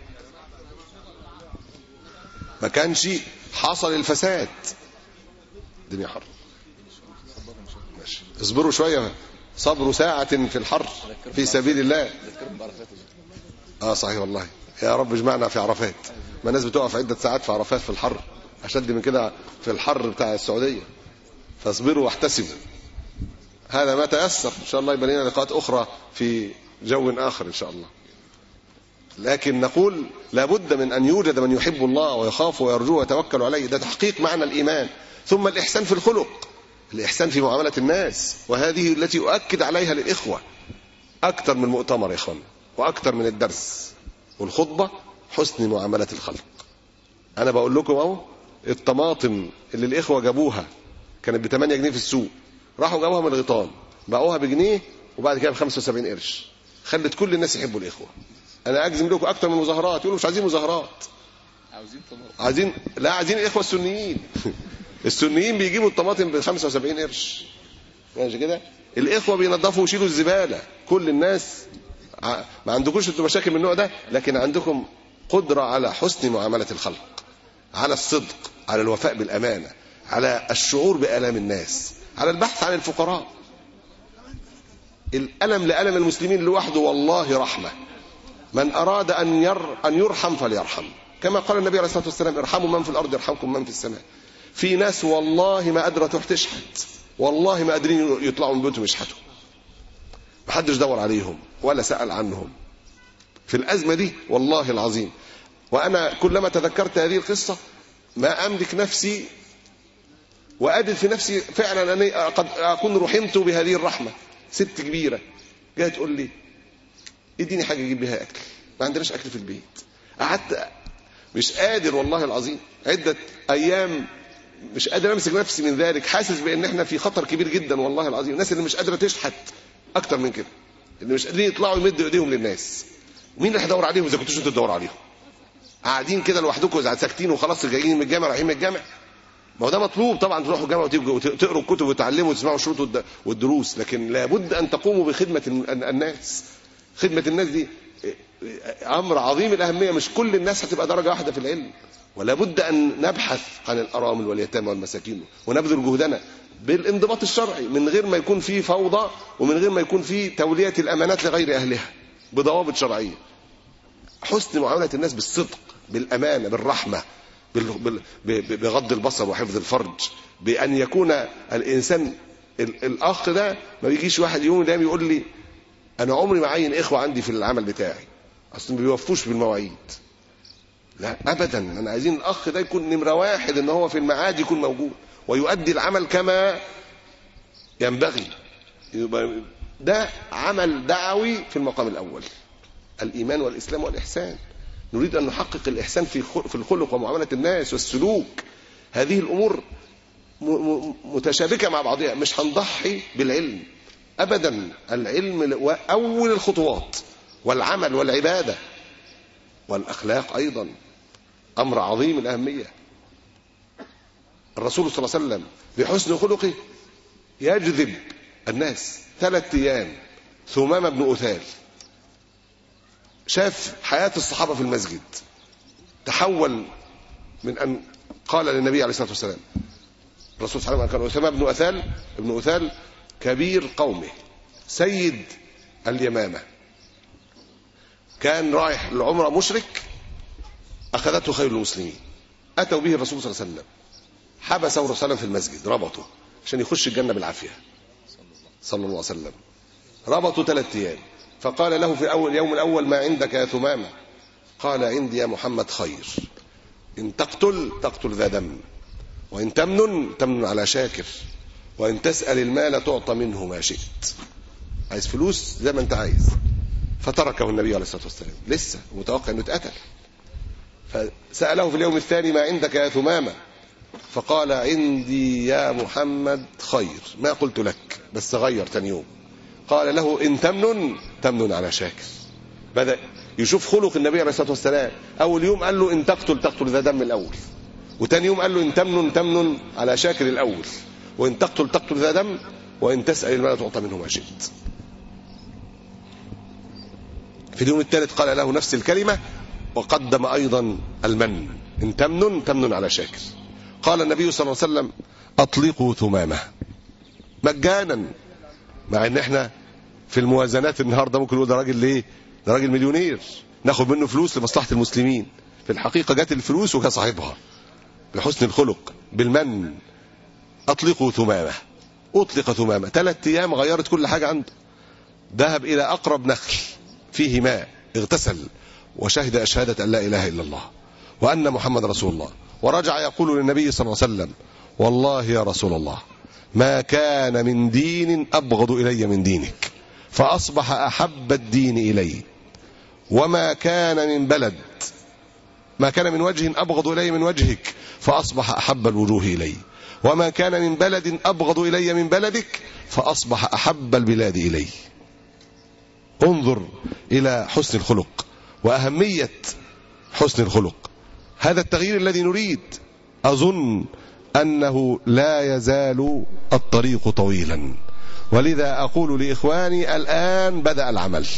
ما كانش حصل الفساد. الدنيا حر، ماشي، اصبروا شوية، صبروا ساعة في الحر في سبيل الله. صحيح والله، يا رب اجمعنا في عرفات. ما الناس بتقف عدة ساعات في عرفات في الحر، أشد من كده في الحر بتاع السعودية. فاصبروا واحتسبوا. هذا ما تيسر، إن شاء الله يبقى لنا لقاءات أخرى في جو آخر إن شاء الله. لكن نقول لابد من أن يوجد من يحب الله ويخاف ويرجوه ويتوكل عليه. ده تحقيق معنى الإيمان. ثم الإحسان في الخلق، الإحسان في معاملة الناس، وهذه التي أؤكد عليها للإخوة أكثر من المؤتمر يا إخوان، وأكثر من الدرس والخطبة، حسن معاملة الخلق. أنا بقول لكم أهو، الطماطم اللي الإخوة جابوها كانت ب8 جنيه في السوق، راحوا جابوها من الغيطان باعوها بجنيه، وبعد كده ب75 قرش. خلت كل الناس يحبوا الإخوة. أنا أجزم لكم أكثر من مظاهرات. يقولوا مش عايزين مظاهرات، عايزين الإخوة السنيين. السنيين بيجيبوا الطماطم ب75 قرش، ماشي كده. الإخوة بينظفوا ويشيلوا الزبالة. كل الناس ما عندكوش انتوا مشاكل من النوع ده، لكن عندكم قدرة على حسن معاملة الخلق، على الصدق، على الوفاء بالأمانة، على الشعور بآلام الناس، على البحث عن الفقراء. الألم لألم المسلمين لوحده والله رحمة. من أراد أن يرحم فليرحم، كما قال النبي عليه الصلاة والسلام: ارحموا من في الأرض يرحمكم من في السماء. في ناس والله ما قادرة تروح تشحت، والله ما قادرين يطلعوا من بيوتهم يشحتوا، محدش دور عليهم ولا سأل عنهم في الأزمة دي والله العظيم. وأنا كلما تذكرت هذه القصة ما أملك نفسي وأجد في نفسي فعلا أني قد أكون رحمت بهذه الرحمة. ست كبيرة جاءت تقول لي: اديني حاجة اجيب بها أكل، ما عندناش أكل في البيت. قعدت مش قادر والله العظيم عدة أيام مش قادر أمسك نفسي من ذلك، حاسس بأن احنا في خطر كبير جدا والله العظيم. الناس اللي مش قادرة تشحت أكتر من كده، اللي مش قادرين يطلعوا يمدوا ايديهم للناس، مين اللي هيدور عليهم اذا كنتوش انتوا تدوروا عليهم؟ قاعدين كده لوحدكم اذا ساكتين وخلاص، جايين من الجامع رايحين من الجامع. ما هو ده مطلوب طبعا، تروحوا الجامع وتقروا الكتب وتتعلموا وتسمعوا الشروط والدروس، لكن لابد ان تقوموا بخدمة الناس. خدمة الناس دي امر عظيم الاهمية. مش كل الناس هتبقى درجة واحدة في العلم، ولا بد ان نبحث عن الارامل واليتامى والمساكين ونبذل جهدنا بالانضباط الشرعي، من غير ما يكون فيه فوضى، ومن غير ما يكون فيه تولية الامانات لغير اهلها، بضوابط شرعية. حسن معاملة الناس بالصدق، بالامانة، بالرحمة، بغض البصر وحفظ الفرج، بان يكون الانسان الاخ ده ما بيجيش واحد يوم دايما يقول لي: انا عمري ما عين اخوة عندي في العمل بتاعي، اصلا ما بيوفوش بالمواعيد. لا ابدا، انا عايزين الاخ ده يكون نمرة واحد، ان هو في الميعاد يكون موجود ويؤدي العمل كما ينبغي. ده عمل دعوي في المقام الأول، الإيمان والإسلام والإحسان. نريد أن نحقق الإحسان في الخلق ومعاملة الناس والسلوك. هذه الأمور متشابكة مع بعضها، مش هنضحي بالعلم أبدا. العلم أول الخطوات، والعمل والعبادة والأخلاق أيضا أمر عظيم الأهمية. الرسول صلى الله عليه وسلم بحسن خلقه يجذب الناس. 3 أيام ثمامة بن أثال شاف حياة الصحابة في المسجد، تحول من أن قال للنبي عليه الصلاة والسلام، الرسول صلى الله عليه وسلم كان ثمامة بن أثال كبير قومه، سيد اليمامة، كان رايح العمرة مشرك، أخذته خير المسلمين، أتوا به الرسول صلى الله عليه وسلم، حبسه الرسول صلى الله عليه وسلم في المسجد، ربطه عشان يخش الجنة بالعافية صلى الله عليه وسلم. ربطوا 3 أيام، فقال له في أول يوم الأول: ما عندك يا ثمامة؟ قال: عندي يا محمد خير، إن تقتل ذا دم، وإن تمنن على شاكر، وإن تسأل المال تعطى منه ما شئت. عايز فلوس زي ما أنت عايز. فتركه النبي عليه الصلاة والسلام، لسه متوقع أنه اتقتل. فسأله في اليوم الثاني: ما عندك يا ثمامة؟ فقال: عندي يا محمد خير، ما قلت لك، بس غير تاني يوم. قال له: إن تمنن على شاكر. بدأ يشوف خلق النبي عليه الصلاة والسلام. أول يوم قال له: إن تقتل ذا دم الأول، وتاني يوم قال له إن تمنن على شاكر الأول، وإن تقتل ذا دم، وإن تسأل المال تعطى منه ما شئت. في اليوم الثالث قال له نفس الكلمة، وقدم أيضا المن، إن تمنن على شاكر. قال النبي صلى الله عليه وسلم أطلقوا ثمامة مجانا، مع ان احنا في الموازنات النهارده ممكن نقول ده راجل ليه، ده راجل مليونير ناخد منه فلوس لمصلحة المسلمين. في الحقيقة جت الفلوس وكصاحبها بحسن الخلق بالمن. أطلقوا ثمامة، أطلق ثمامة 3 أيام غيرت كل حاجة عنده. ذهب إلى أقرب نخل فيه ماء، اغتسل وشهد أشهادة أن لا إله إلا الله وأن محمد رسول الله، ورجع يقول للنبي صلى الله عليه وسلم والله يا رسول الله ما كان من دين أبغض إلي من دينك، فأصبح أحب الدين إلي، وما كان من بلد، ما كان من وجه أبغض إلي من وجهك، فأصبح أحب الوجوه إلي، وما كان من بلد أبغض إلي من بلدك، فأصبح أحب البلاد إلي. انظر إلى حسن الخلق وأهمية حسن الخلق. هذا التغيير الذي نريد، أظن أنه لا يزال الطريق طويلا، ولذا أقول لإخواني الآن بدأ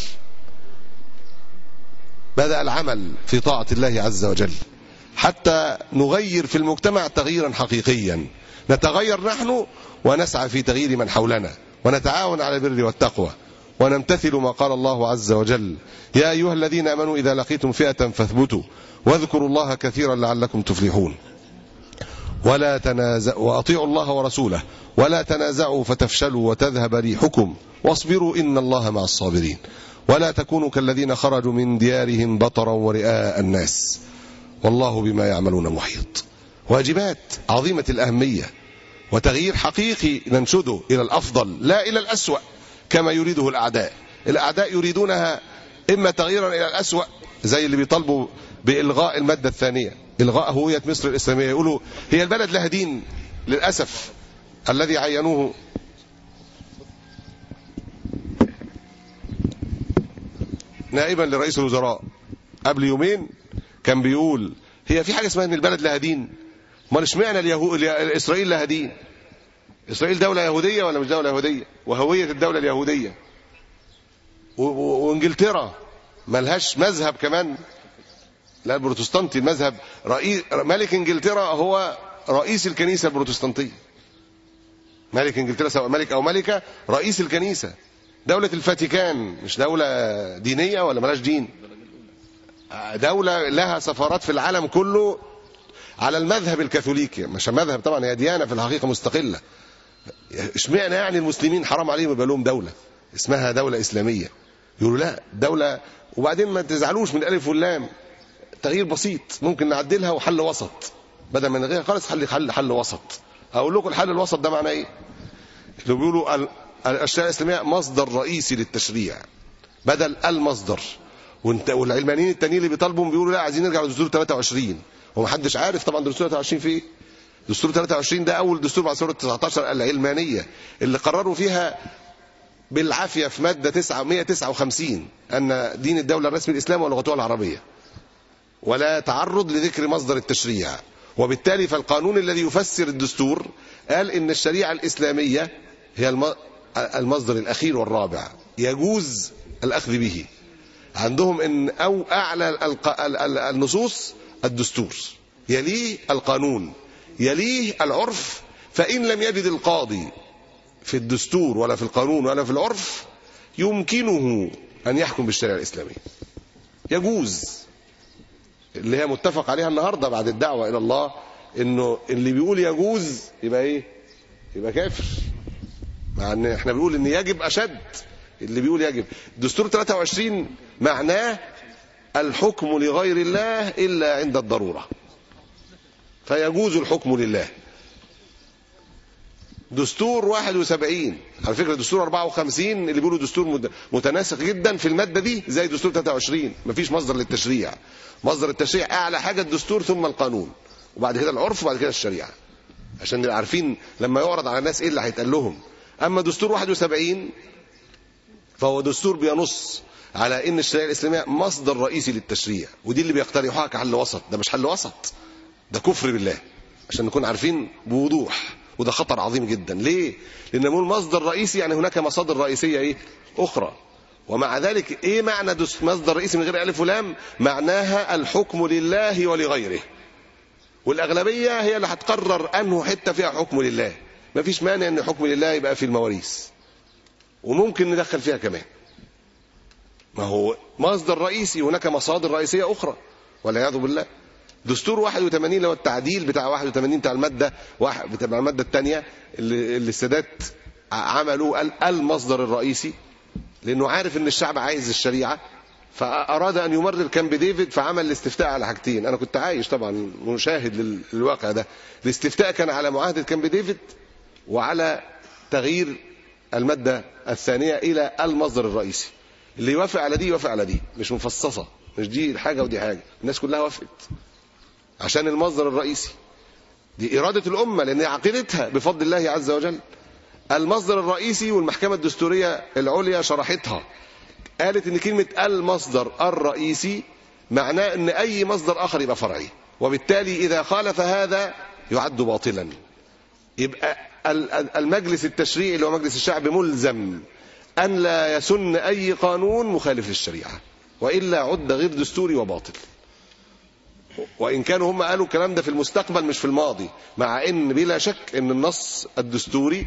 العمل في طاعة الله عز وجل، حتى نغير في المجتمع تغييرا حقيقيا، نتغير نحن ونسعى في تغيير من حولنا، ونتعاون على البر والتقوى، ونمتثل ما قال الله عز وجل يا أيها الذين آمنوا إذا لقيتم فئة فاثبتوا واذكروا الله كثيرا لعلكم تفلحون، ولا تنازعوا وأطيعوا الله ورسوله ولا تنازعوا فتفشلوا وتذهب ريحكم واصبروا إن الله مع الصابرين، ولا تكونوا كالذين خرجوا من ديارهم بطرا ورئاء الناس والله بما يعملون محيط. واجبات عظيمة الأهمية، وتغيير حقيقي ننشده إلى الأفضل لا إلى الأسوأ كما يريده الأعداء. الأعداء يريدونها إما تغييرا إلى الأسوأ زي اللي بيطالبوا بإلغاء المادة الثانية، إلغاء هوية مصر الإسلامية، يقولوا هي البلد لها دين. للأسف الذي عينوه نائبا لرئيس الوزراء قبل يومين كان بيقول هي في حاجة اسمها ان البلد لها دين؟ ما اشمعنى إسرائيل لها دين؟ إسرائيل دولة يهودية ولا مش دولة يهودية؟ وهوية الدولة اليهودية. وانجلترا ملهاش مذهب كمان، لا البروتستانتي المذهب، ملك انجلترا هو رئيس الكنيسة البروتستانتية. ملك انجلترا سواء ملك او ملكة رئيس الكنيسة. دولة الفاتيكان مش دولة دينية ولا ملاش دين؟ دولة لها سفارات في العالم كله على المذهب الكاثوليكي، مش مذهب طبعا، هي ديانة في الحقيقة مستقلة. اشمعنى يعني المسلمين حرام عليهم يبقى لهم دولة اسمها دولة إسلامية؟ يقولوا لا دولة. وبعدين ما تزعلوش من الألف واللام، تغيير بسيط ممكن نعدلها وحل وسط، بدل ما نغير خالص حل وسط. أقول لكم الحل الوسط ده معناه إيه؟ اللي بيقولوا الشريعة الإسلامية مصدر رئيسي للتشريع بدل المصدر، والعلمانيين التانيين اللي بيطالبوا بيقولوا لا عايزين نرجع لدستور 23، ومحدش عارف طبعا دستور 23 فيه. دستور 23 ده أول دستور بعد ثورة 19 العلمانية اللي قرروا فيها بالعافية في مادة 159 أن دين الدولة الرسمي الإسلام ولغتها العربية، ولا تعرض لذكر مصدر التشريع. وبالتالي فالقانون الذي يفسر الدستور قال إن الشريعة الإسلامية هي المصدر الأخير والرابع يجوز الأخذ به. عندهم إن أو أعلى النصوص الدستور، يليه القانون، يليه العرف. فإن لم يجد القاضي في الدستور ولا في القانون ولا في العرف يمكنه أن يحكم بالشريعة الإسلامية، يجوز، اللي هي متفق عليها النهاردة بعد الدعوة إلى الله، إنه اللي بيقول يجوز يبقى إيه؟ يبقى كافر، مع إن إحنا بنقول إن يجب أشد. اللي بيقول يجب. دستور 23 معناه الحكم لغير الله إلا عند الضرورة، فيجوز الحكم لله. دستور 71 على فكرة دستور 54 اللي بيقولوا دستور متناسق جدا في المادة دي زي دستور 23، مفيش مصدر للتشريع. مصدر التشريع أعلى حاجة الدستور ثم القانون، وبعد كده العرف وبعد كده الشريعة، عشان نبقى عارفين لما يعرض على الناس إيه اللي هيتقال لهم. أما دستور 71 فهو دستور بينص على إن الشريعة الإسلامية مصدر رئيسي للتشريع، ودي اللي بيقترحوها كحل وسط. ده مش حل وسط، ده كفر بالله. عشان نكون عارفين بوضوح، وده خطر عظيم جدا. ليه؟ لأن نقول مصدر رئيسي يعني هناك مصادر رئيسية إيه؟ أخرى. ومع ذلك إيه معنى مصدر رئيسي من غير ألف ولام؟ معناها الحكم لله ولغيره، والأغلبية هي اللي هتقرر أنه حتة فيها حكم لله. ما فيش مانع أن حكم لله يبقى في المواريث، وممكن ندخل فيها كمان. ما هو مصدر رئيسي هناك مصادر رئيسية أخرى والعياذ بالله. دستور 81 اللي هو التعديل بتاع 81 بتاع المادة الثانية اللي السادات عملوا المصدر الرئيسي، لأنه عارف أن الشعب عايز الشريعة، فأراد أن يمرر كامب ديفيد، فعمل الاستفتاء على حاجتين. أنا كنت عايش طبعا مشاهد للواقع ده. الاستفتاء كان على معاهدة كامب ديفيد وعلى تغيير المادة الثانية إلى المصدر الرئيسي. اللي يوافق على دي يوافق على دي، مش مفصصة، مش دي حاجة ودي حاجة. الناس كلها وافقت عشان المصدر الرئيسي. دي إرادة الأمة لأن عقيدتها بفضل الله عز وجل. المصدر الرئيسي والمحكمة الدستورية العليا شرحتها، قالت ان كلمة المصدر الرئيسي معناه ان اي مصدر اخر يبقى فرعي، وبالتالي اذا خالف هذا يعد باطلا. يبقى المجلس التشريعي اللي هو مجلس الشعب ملزم ان لا يسن اي قانون مخالف للشريعة، وإلا عد غير دستوري وباطل. وإن كانوا هم قالوا الكلام ده في المستقبل مش في الماضي، مع ان بلا شك ان النص الدستوري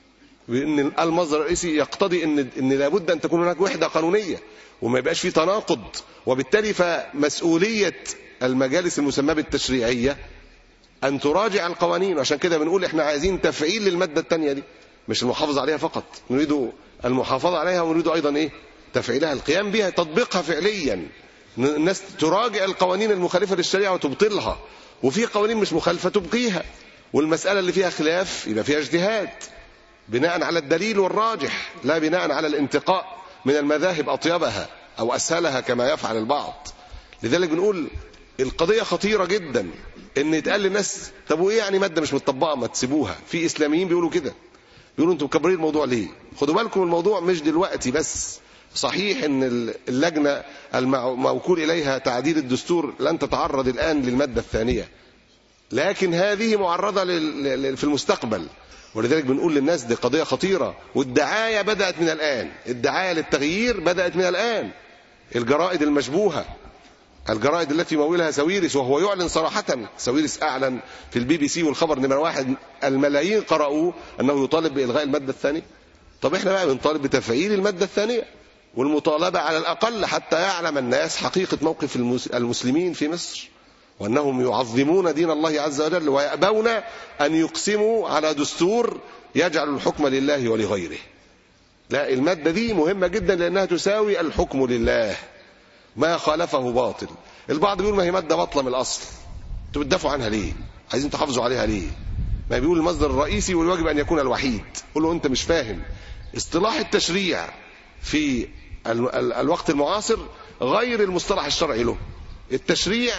بأن المصدر الرئيسي يقتضي ان لابد ان تكون هناك وحدة قانونية وما يبقاش فيه تناقض، وبالتالي فمسؤولية المجالس المسمى بالتشريعية ان تراجع القوانين. وعشان كده بنقول احنا عايزين تفعيل للمادة الثانية دي، مش المحافظة عليها فقط، نريد المحافظة عليها ونريد ايضا ايه؟ تفعيلها، القيام بها، تطبيقها فعليا. الناس تراجع القوانين المخالفة للشريعة وتبطلها، وفي قوانين مش مخالفة تبقيها، والمسألة اللي فيها خلاف يبقى فيها اجتهاد بناء على الدليل والراجح، لا بناء على الانتقاء من المذاهب أطيبها أو أسهلها كما يفعل البعض. لذلك بنقول القضية خطيرة جدا، ان يتقال للناس طب وايه يعني مادة مش متطبقة ما تسيبوها. في إسلاميين بيقولوا كده، بيقولوا انتم مكبرين الموضوع ليه؟ خدوا بالكم الموضوع مش دلوقتي بس. صحيح ان اللجنة الموكول إليها تعديل الدستور لن تتعرض الآن للمادة الثانية، لكن هذه معرضة في المستقبل. ولذلك بنقول للناس دي قضية خطيرة، والدعاية بدأت من الآن، الدعاية للتغيير بدأت من الآن. الجرائد المشبوهة، الجرائد التي مولها سويرس وهو يعلن صراحة، سويرس أعلن في الBBC والخبر نمرة 1 الملايين قرأوا أنه يطالب بإلغاء المادة الثانية. طب احنا بقى بنطالب بتفعيل المادة الثانية، والمطالبة على الأقل حتى يعلم الناس حقيقة موقف المسلمين في مصر، وأنهم يعظمون دين الله عز وجل ويأبون أن يقسموا على دستور يجعل الحكم لله ولغيره. لا، المادة دي مهمة جدا لأنها تساوي الحكم لله، ما خالفه باطل. البعض بيقول ما هي مادة باطلة من الأصل، انتوا بتدافعوا عنها ليه؟ عايزين تحافظوا عليها ليه؟ ما بيقول المصدر الرئيسي والواجب أن يكون الوحيد. قول له أنت مش فاهم اصطلاح التشريع في الوقت المعاصر غير المصطلح الشرعي له. التشريع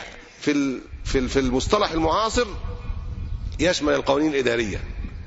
في المصطلح المعاصر يشمل القوانين الإدارية،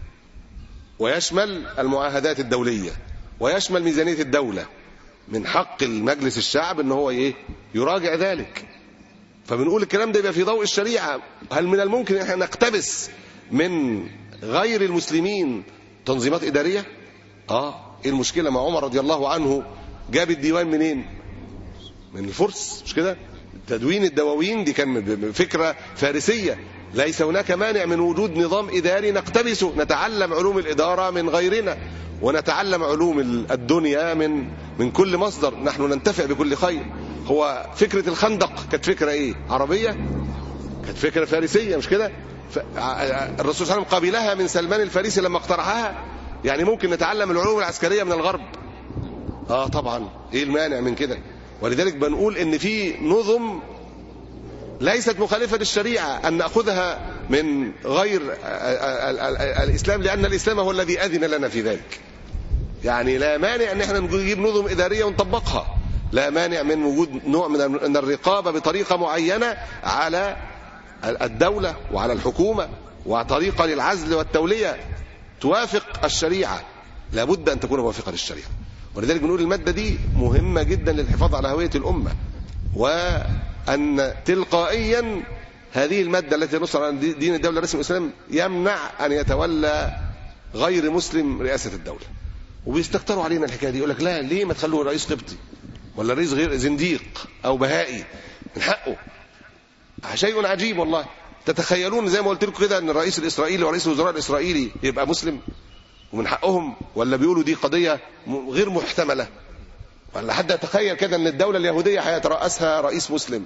ويشمل المعاهدات الدولية، ويشمل ميزانية الدولة. من حق المجلس الشعب ان هو يراجع ذلك. فبنقول الكلام ده يبقى في ضوء الشريعة. هل من الممكن ان احنا نقتبس من غير المسلمين تنظيمات إدارية؟ ايه المشكلة؟ مع عمر رضي الله عنه جاب الديوان منين؟ من الفرس، مش كده؟ تدوين الدواوين دي كان فكرة فارسية. ليس هناك مانع من وجود نظام إداري نقتبسه، نتعلم علوم الإدارة من غيرنا، ونتعلم علوم الدنيا من كل مصدر، نحن ننتفع بكل خير. هو فكرة الخندق كانت فكرة ايه؟ عربية؟ كانت فكرة فارسية، مش كده؟ الرسول صلى الله عليه وسلم قبلها من سلمان الفارسي لما اقترحها. يعني ممكن نتعلم العلوم العسكرية من الغرب. طبعا، ايه المانع من كده؟ ولذلك بنقول ان في نظم ليست مخالفة للشريعة أن نأخذها من غير الإسلام، لأن الإسلام هو الذي أذن لنا في ذلك. يعني لا مانع أن احنا نجيب نظم إدارية ونطبقها، لا مانع من وجود نوع من الرقابة بطريقة معينة على الدولة وعلى الحكومة، وطريقة للعزل والتولية توافق الشريعة، لابد أن تكون موافقة للشريعة. ولذلك بنقول المادة دي مهمة جدا للحفاظ على هوية الأمة، وأن تلقائيا هذه المادة التي نصر عن دين الدولة الرسمي الإسلام يمنع أن يتولى غير مسلم رئاسة الدولة. وبيستكتروا علينا الحكاية دي، يقول لك لا ليه ما تخلوه رئيس قبطي ولا رئيس غير زنديق أو بهائي، من حقه. شيء عجيب والله. تتخيلون زي ما قلت لكم كده ان الرئيس الإسرائيلي ورئيس الوزراء الإسرائيلي يبقى مسلم ومن حقهم؟ ولا بيقولوا دي قضية غير محتملة؟ ولا حد يتخيل كده ان الدولة اليهودية هيترأسها رئيس مسلم؟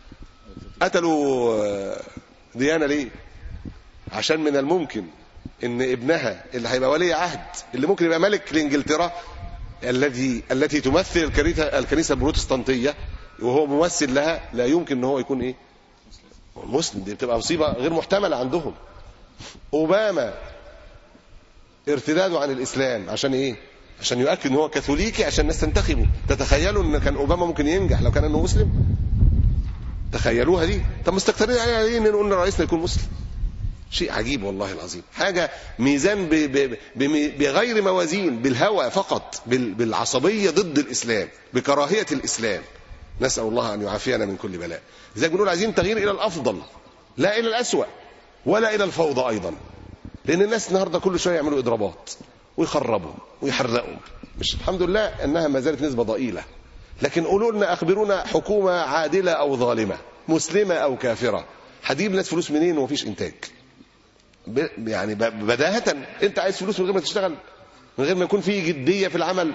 قتلوا ديانة ليه؟ عشان من الممكن ان ابنها اللي هيبقى ولي عهد، اللي ممكن يبقى ملك لانجلترا التي تمثل الكنيسة البروتستانتية وهو ممثل لها، لا يمكن ان هو يكون ايه؟ مسلم. دي بتبقى مصيبة غير محتملة عندهم. اوباما ارتداده عن الاسلام عشان ايه؟ عشان يؤكد ان هو كاثوليكي عشان الناس تنتخبه. تتخيلوا ان كان اوباما ممكن ينجح لو كان انه مسلم؟ تخيلوها دي؟ طب مستكترين عليها ليه نقول ان رئيسنا يكون مسلم؟ شيء عجيب والله العظيم. حاجة ميزان بغير موازين، بالهوى فقط، بالعصبية ضد الإسلام، بكراهية الإسلام. نسأل الله أن يعافينا من كل بلاء. زي بنقول عايزين تغيير إلى الأفضل، لا إلى الأسوأ ولا إلى الفوضى أيضا. لأن الناس النهاردة كل شوية يعملوا إضرابات ويخربوا ويحرقوا. مش الحمد لله أنها ما زالت نسبة ضئيلة، لكن قولوا لنا أخبرونا حكومة عادلة أو ظالمة، مسلمة أو كافرة، هتجيب ناس فلوس منين ومفيش إنتاج؟ يعني بداهة انت عايز فلوس من غير ما تشتغل، من غير ما يكون في جدية في العمل،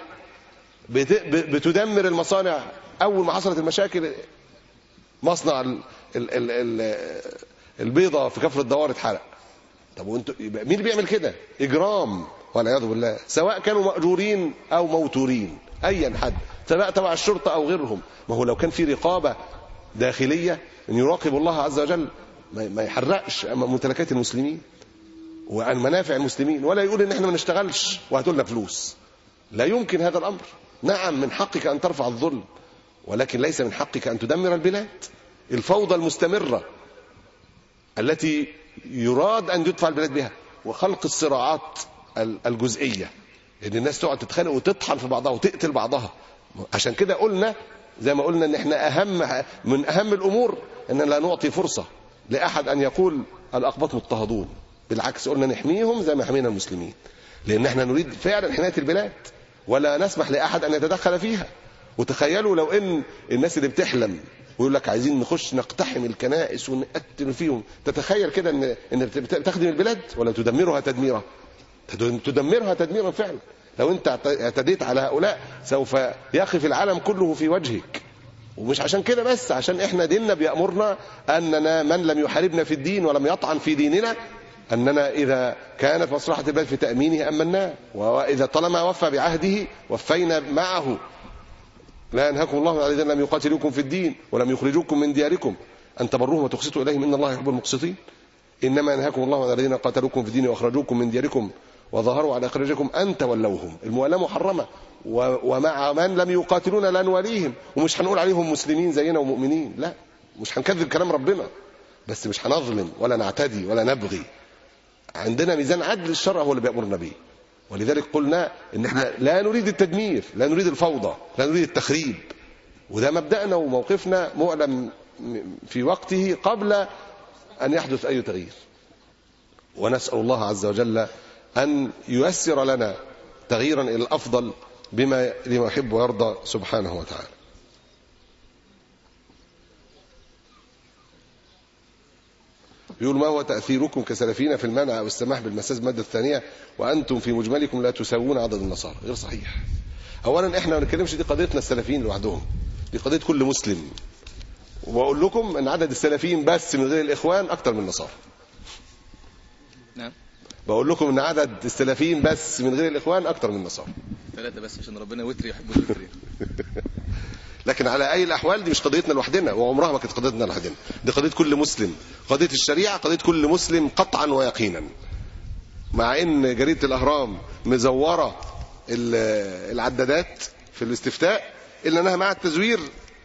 بتدمر المصانع. اول ما حصلت المشاكل مصنع البيضة في كفر الدوار اتحرق. طب وانتوا مين اللي بيعمل كده؟ اجرام والعياذ بالله، سواء كانوا مأجورين او موتورين، ايا حد، سواء تبع الشرطة او غيرهم. ما هو لو كان في رقابة داخلية ان يراقب الله عز وجل ما يحرقش ممتلكات المسلمين وعن منافع المسلمين، ولا يقول ان احنا ما نشتغلش وهاتولنا فلوس. لا يمكن هذا الامر. نعم من حقك ان ترفع الظلم، ولكن ليس من حقك ان تدمر البلاد. الفوضى المستمرة التي يراد ان يدفع البلاد بها، وخلق الصراعات الجزئية، ان الناس تقعد تتخانق وتطحن في بعضها وتقتل بعضها. عشان كده قلنا زي ما قلنا ان احنا من اهم الامور ان لا نعطي فرصة لاحد ان يقول الاقباط مضطهدون. بالعكس قلنا نحميهم زي ما حمينا المسلمين، لان احنا نريد فعلا حماية البلاد ولا نسمح لاحد ان يتدخل فيها. وتخيلوا لو ان الناس اللي بتحلم ويقول لك عايزين نخش نقتحم الكنائس ونقتل فيهم، تتخيل كده ان تخدم البلاد ولا تدمرها تدميرا؟ تدمرها تدميرا فعلا. لو انت اعتديت على هؤلاء سوف يقف العالم كله في وجهك. ومش عشان كده بس، عشان احنا ديننا بيأمرنا اننا من لم يحاربنا في الدين ولم يطعن في ديننا، اننا اذا كانت مصلحة البلد في تأمينه امناه، واذا طالما وفى بعهده وفينا معه. لا ينهاكم الله عن الذين لم يقاتلوكم في الدين ولم يخرجوكم من دياركم ان تبروهم وتقسطوا اليهم ان الله يحب المقسطين. انما ينهاكم الله عن الذين قاتلوكم في الدين واخرجوكم من دياركم وظهروا على اخراجكم ان تولوهم. الموالاه محرمه، ومع من لم يقاتلونا لا نوليهم. ومش هنقول عليهم مسلمين زينا ومؤمنين، لا، مش هنكذب كلام ربنا، بس مش هنظلم ولا نعتدي ولا نبغي. عندنا ميزان عدل، الشرع هو اللي بيأمرنا به. ولذلك قلنا ان احنا لا نريد التدمير، لا نريد الفوضى، لا نريد التخريب. وده مبدأنا وموقفنا معلم في وقته قبل ان يحدث اي تغيير. ونسأل الله عز وجل ان ييسر لنا تغييرا الى الافضل بما يحب ويرضى سبحانه وتعالى. يقول ما هو تأثيركم كسلفيين في المنع أو السماح بالمساس المادة الثانية وأنتم في مجملكم لا تساوون عدد النصارى؟ غير صحيح. أولا إحنا ما بنتكلمش دي قضيتنا السلفيين لوحدهم، دي قضية كل مسلم. وأقول لكم أن عدد السلفيين بس من غير الإخوان أكتر من النصارى. نعم. بقول لكم أن عدد السلفيين بس من غير الإخوان أكتر من النصارى. 3 بس عشان ربنا وتر يحب الوتر. لكن على أي الأحوال دي مش قضيتنا لوحدنا، وعمرها ما كانت قضيتنا لوحدنا، دي قضية كل مسلم. قضية الشريعة قضية كل مسلم قطعا ويقينا. مع ان جريدة الأهرام مزورة العدادات في الاستفتاء إلا أنها مع التزوير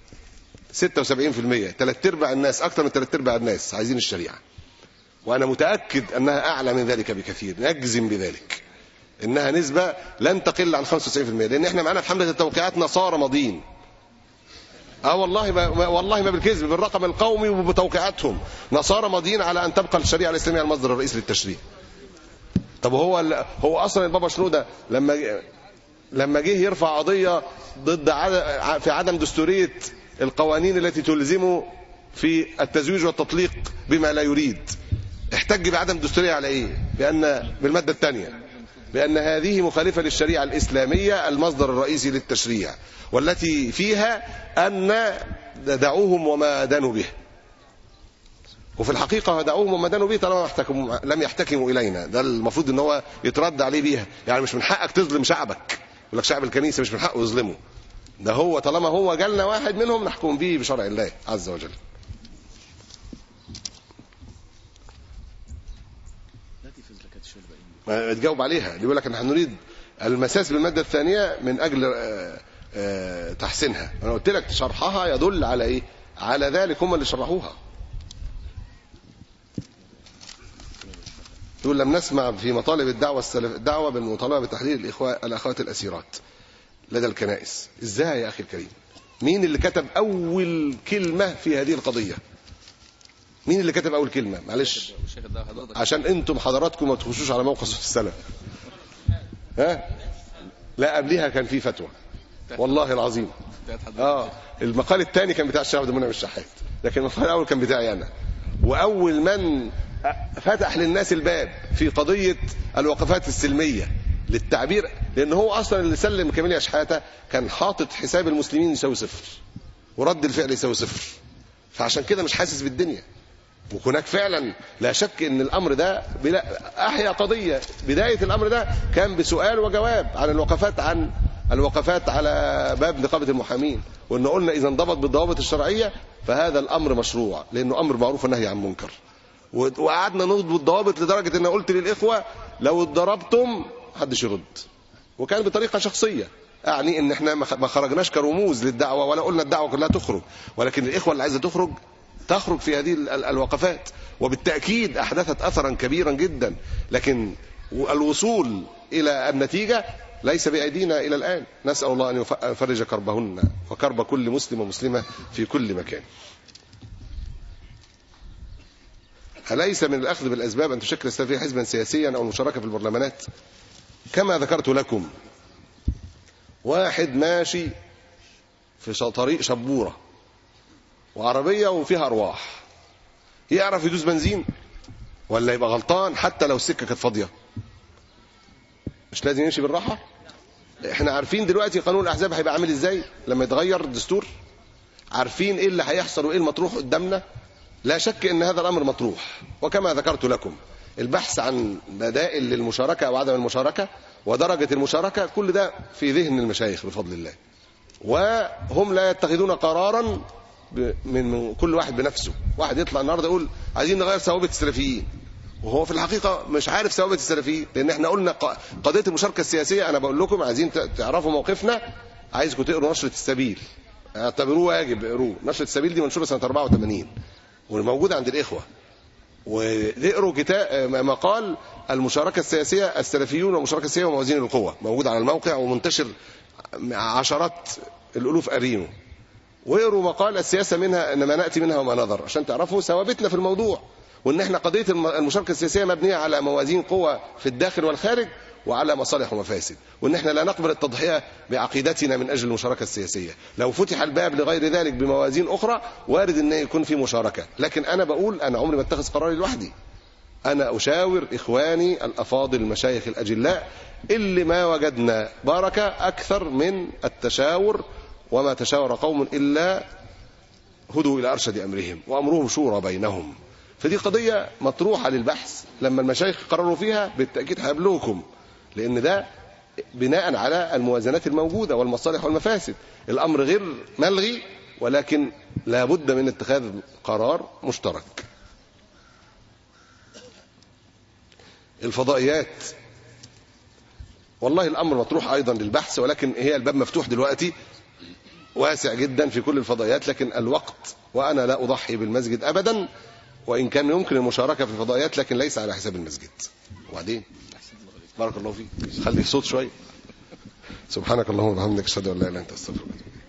76%، 3/4 الناس، أكثر من 3/4 الناس عايزين الشريعة. وأنا متأكد أنها أعلى من ذلك بكثير، نجزم بذلك إنها نسبة لن تقل عن 95%، لأن إحنا معنا في حملة التوقيعات نصارى ماضيين. والله ما بالكذب، بالرقم القومي وبتوقيعاتهم. نصارى ماضيين على أن تبقى الشريعة الإسلامية المصدر الرئيسي للتشريع. طب هو أصلا البابا شنودة لما جه يرفع قضية ضد في عدم دستورية القوانين التي تلزمه في التزويج والتطليق بما لا يريد، احتج بعدم الدستورية على ايه؟ بالمادة الثانية، بأن هذه مخالفة للشريعة الإسلامية المصدر الرئيسي للتشريع، والتي فيها أن دعوهم وما دانوا به. وفي الحقيقة دعوهم وما دانوا به طالما لم يحتكموا إلينا، ده المفروض ان هو يترد عليه بيها. يعني مش من حقك تظلم شعبك، يقول لك شعب الكنيسة مش من حقه يظلمه، ده هو طالما هو جالنا واحد منهم نحكم به بشرع الله عز وجل. ما تجاوب عليها، بيقول لك نحن نريد المساس بالمادة الثانية من أجل تحسينها. أنا قلت لك شرحها يدل على إيه؟ على ذلك، هم اللي شرحوها. يقول لم نسمع في مطالب الدعوة بالمطالبة بتحرير الأخوات الأسيرات لدى الكنائس. إزاي يا أخي الكريم؟ مين اللي كتب أول كلمة في هذه القضية؟ مين اللي كتب أول كلمة؟ معلش عشان أنتم حضراتكم ما تخشوش على موقع السلف. ها؟ لا قبلها كان في فتوى والله العظيم. المقال الثاني كان بتاع الشيخ عبد المنعم الشحات، لكن المقال الأول كان بتاعي أنا. وأول من فتح للناس الباب في قضية الوقفات السلمية للتعبير، لأن هو أصلا اللي سلم كاميليا شحاتة كان حاطط حساب المسلمين يساوي صفر ورد الفعل يساوي صفر، فعشان كده مش حاسس بالدنيا. وهناك فعلا لا شك ان الامر ده احيا قضيه. بدايه الامر ده كان بسؤال وجواب عن الوقفات على باب نقابه المحامين، وان قلنا اذا انضبط بالضوابط الشرعيه فهذا الامر مشروع، لانه امر معروف ونهي عن منكر. وقعدنا نضبط الضوابط لدرجه ان قلت للاخوه لو اتضربتم محدش يرد، وكان بطريقه شخصيه، يعني ان احنا ما خرجناش كرموز للدعوه ولا قلنا الدعوه كلها تخرج، ولكن الاخوه اللي عايزه تخرج في هذه الوقفات، وبالتأكيد أحدثت أثرا كبيرا جدا. لكن الوصول إلى النتيجة ليس بأيدينا إلى الآن. نسأل الله أن يفرج كربهن وكرب كل مسلم ومسلمة في كل مكان. أليس من الأخذ بالأسباب أن تشكل السلفية حزبا سياسيا أو المشاركة في البرلمانات؟ كما ذكرت لكم، واحد ماشي في طريق شبورة وعربية وفيها أرواح، يعرف يدوس بنزين ولا يبقى غلطان حتى لو السكة كانت فاضية؟ مش لازم يمشي بالراحة؟ احنا عارفين دلوقتي قانون الأحزاب هيبقى عامل ازاي لما يتغير الدستور، عارفين ايه اللي هيحصل وايه المطروح قدامنا. لا شك ان هذا الأمر مطروح، وكما ذكرت لكم البحث عن بدائل للمشاركة وعدم المشاركة ودرجة المشاركة، كل ده في ذهن المشايخ بفضل الله، وهم لا يتخذون قرارا من كل واحد بنفسه. واحد يطلع النهارده يقول عايزين نغير ثوابت السلفيين، وهو في الحقيقه مش عارف ثوابت السلفيين، لان احنا قلنا قضيه المشاركه السياسيه. انا بقول لكم عايزين تعرفوا موقفنا، عايزكم تقروا نشره السبيل، اعتبروه واجب اقروه. نشره السبيل دي منشوره سنه 84 وموجوده عند الاخوه، وتقروا كتاب مقال المشاركه السياسيه السلفيون والمشاركه السياسيه وموازين القوى، موجود على الموقع ومنتشر عشرات الالوف قارينه. ويقروا مقال السياسة منها إنما نأتي منها وما نظر، عشان تعرفوا ثوابتنا في الموضوع، وإن إحنا قضية المشاركة السياسية مبنية على موازين قوة في الداخل والخارج وعلى مصالح ومفاسد، وإن إحنا لا نقبل التضحية بعقيدتنا من أجل المشاركة السياسية. لو فتح الباب لغير ذلك بموازين أخرى وارد إن يكون في مشاركة، لكن أنا بقول أنا عمري ما اتخذ قراري لوحدي، أنا أشاور إخواني الأفاضل المشايخ الأجلاء اللي ما وجدنا بركة أكثر من التشاور، وما تشاور قوم إلا هدوا إلى أرشد أمرهم وأمرهم شورى بينهم. فدي قضية مطروحة للبحث، لما المشايخ قرروا فيها بالتأكيد هيبلغكم، لأن ده بناء على الموازنات الموجودة والمصالح والمفاسد. الأمر غير ملغي، ولكن لا بد من اتخاذ قرار مشترك. الفضائيات والله الأمر مطروح أيضا للبحث، ولكن هي الباب مفتوح دلوقتي واسع جدا في كل الفضائيات، لكن الوقت، وأنا لا أضحي بالمسجد أبدا، وإن كان يمكن المشاركة في الفضائيات لكن ليس على حساب المسجد. وبعدين بارك الله فيك، خلي الصوت شوي. سبحانك اللهم وبحمدك، أشهد أن لا إله إلا أنت، أستغفرك.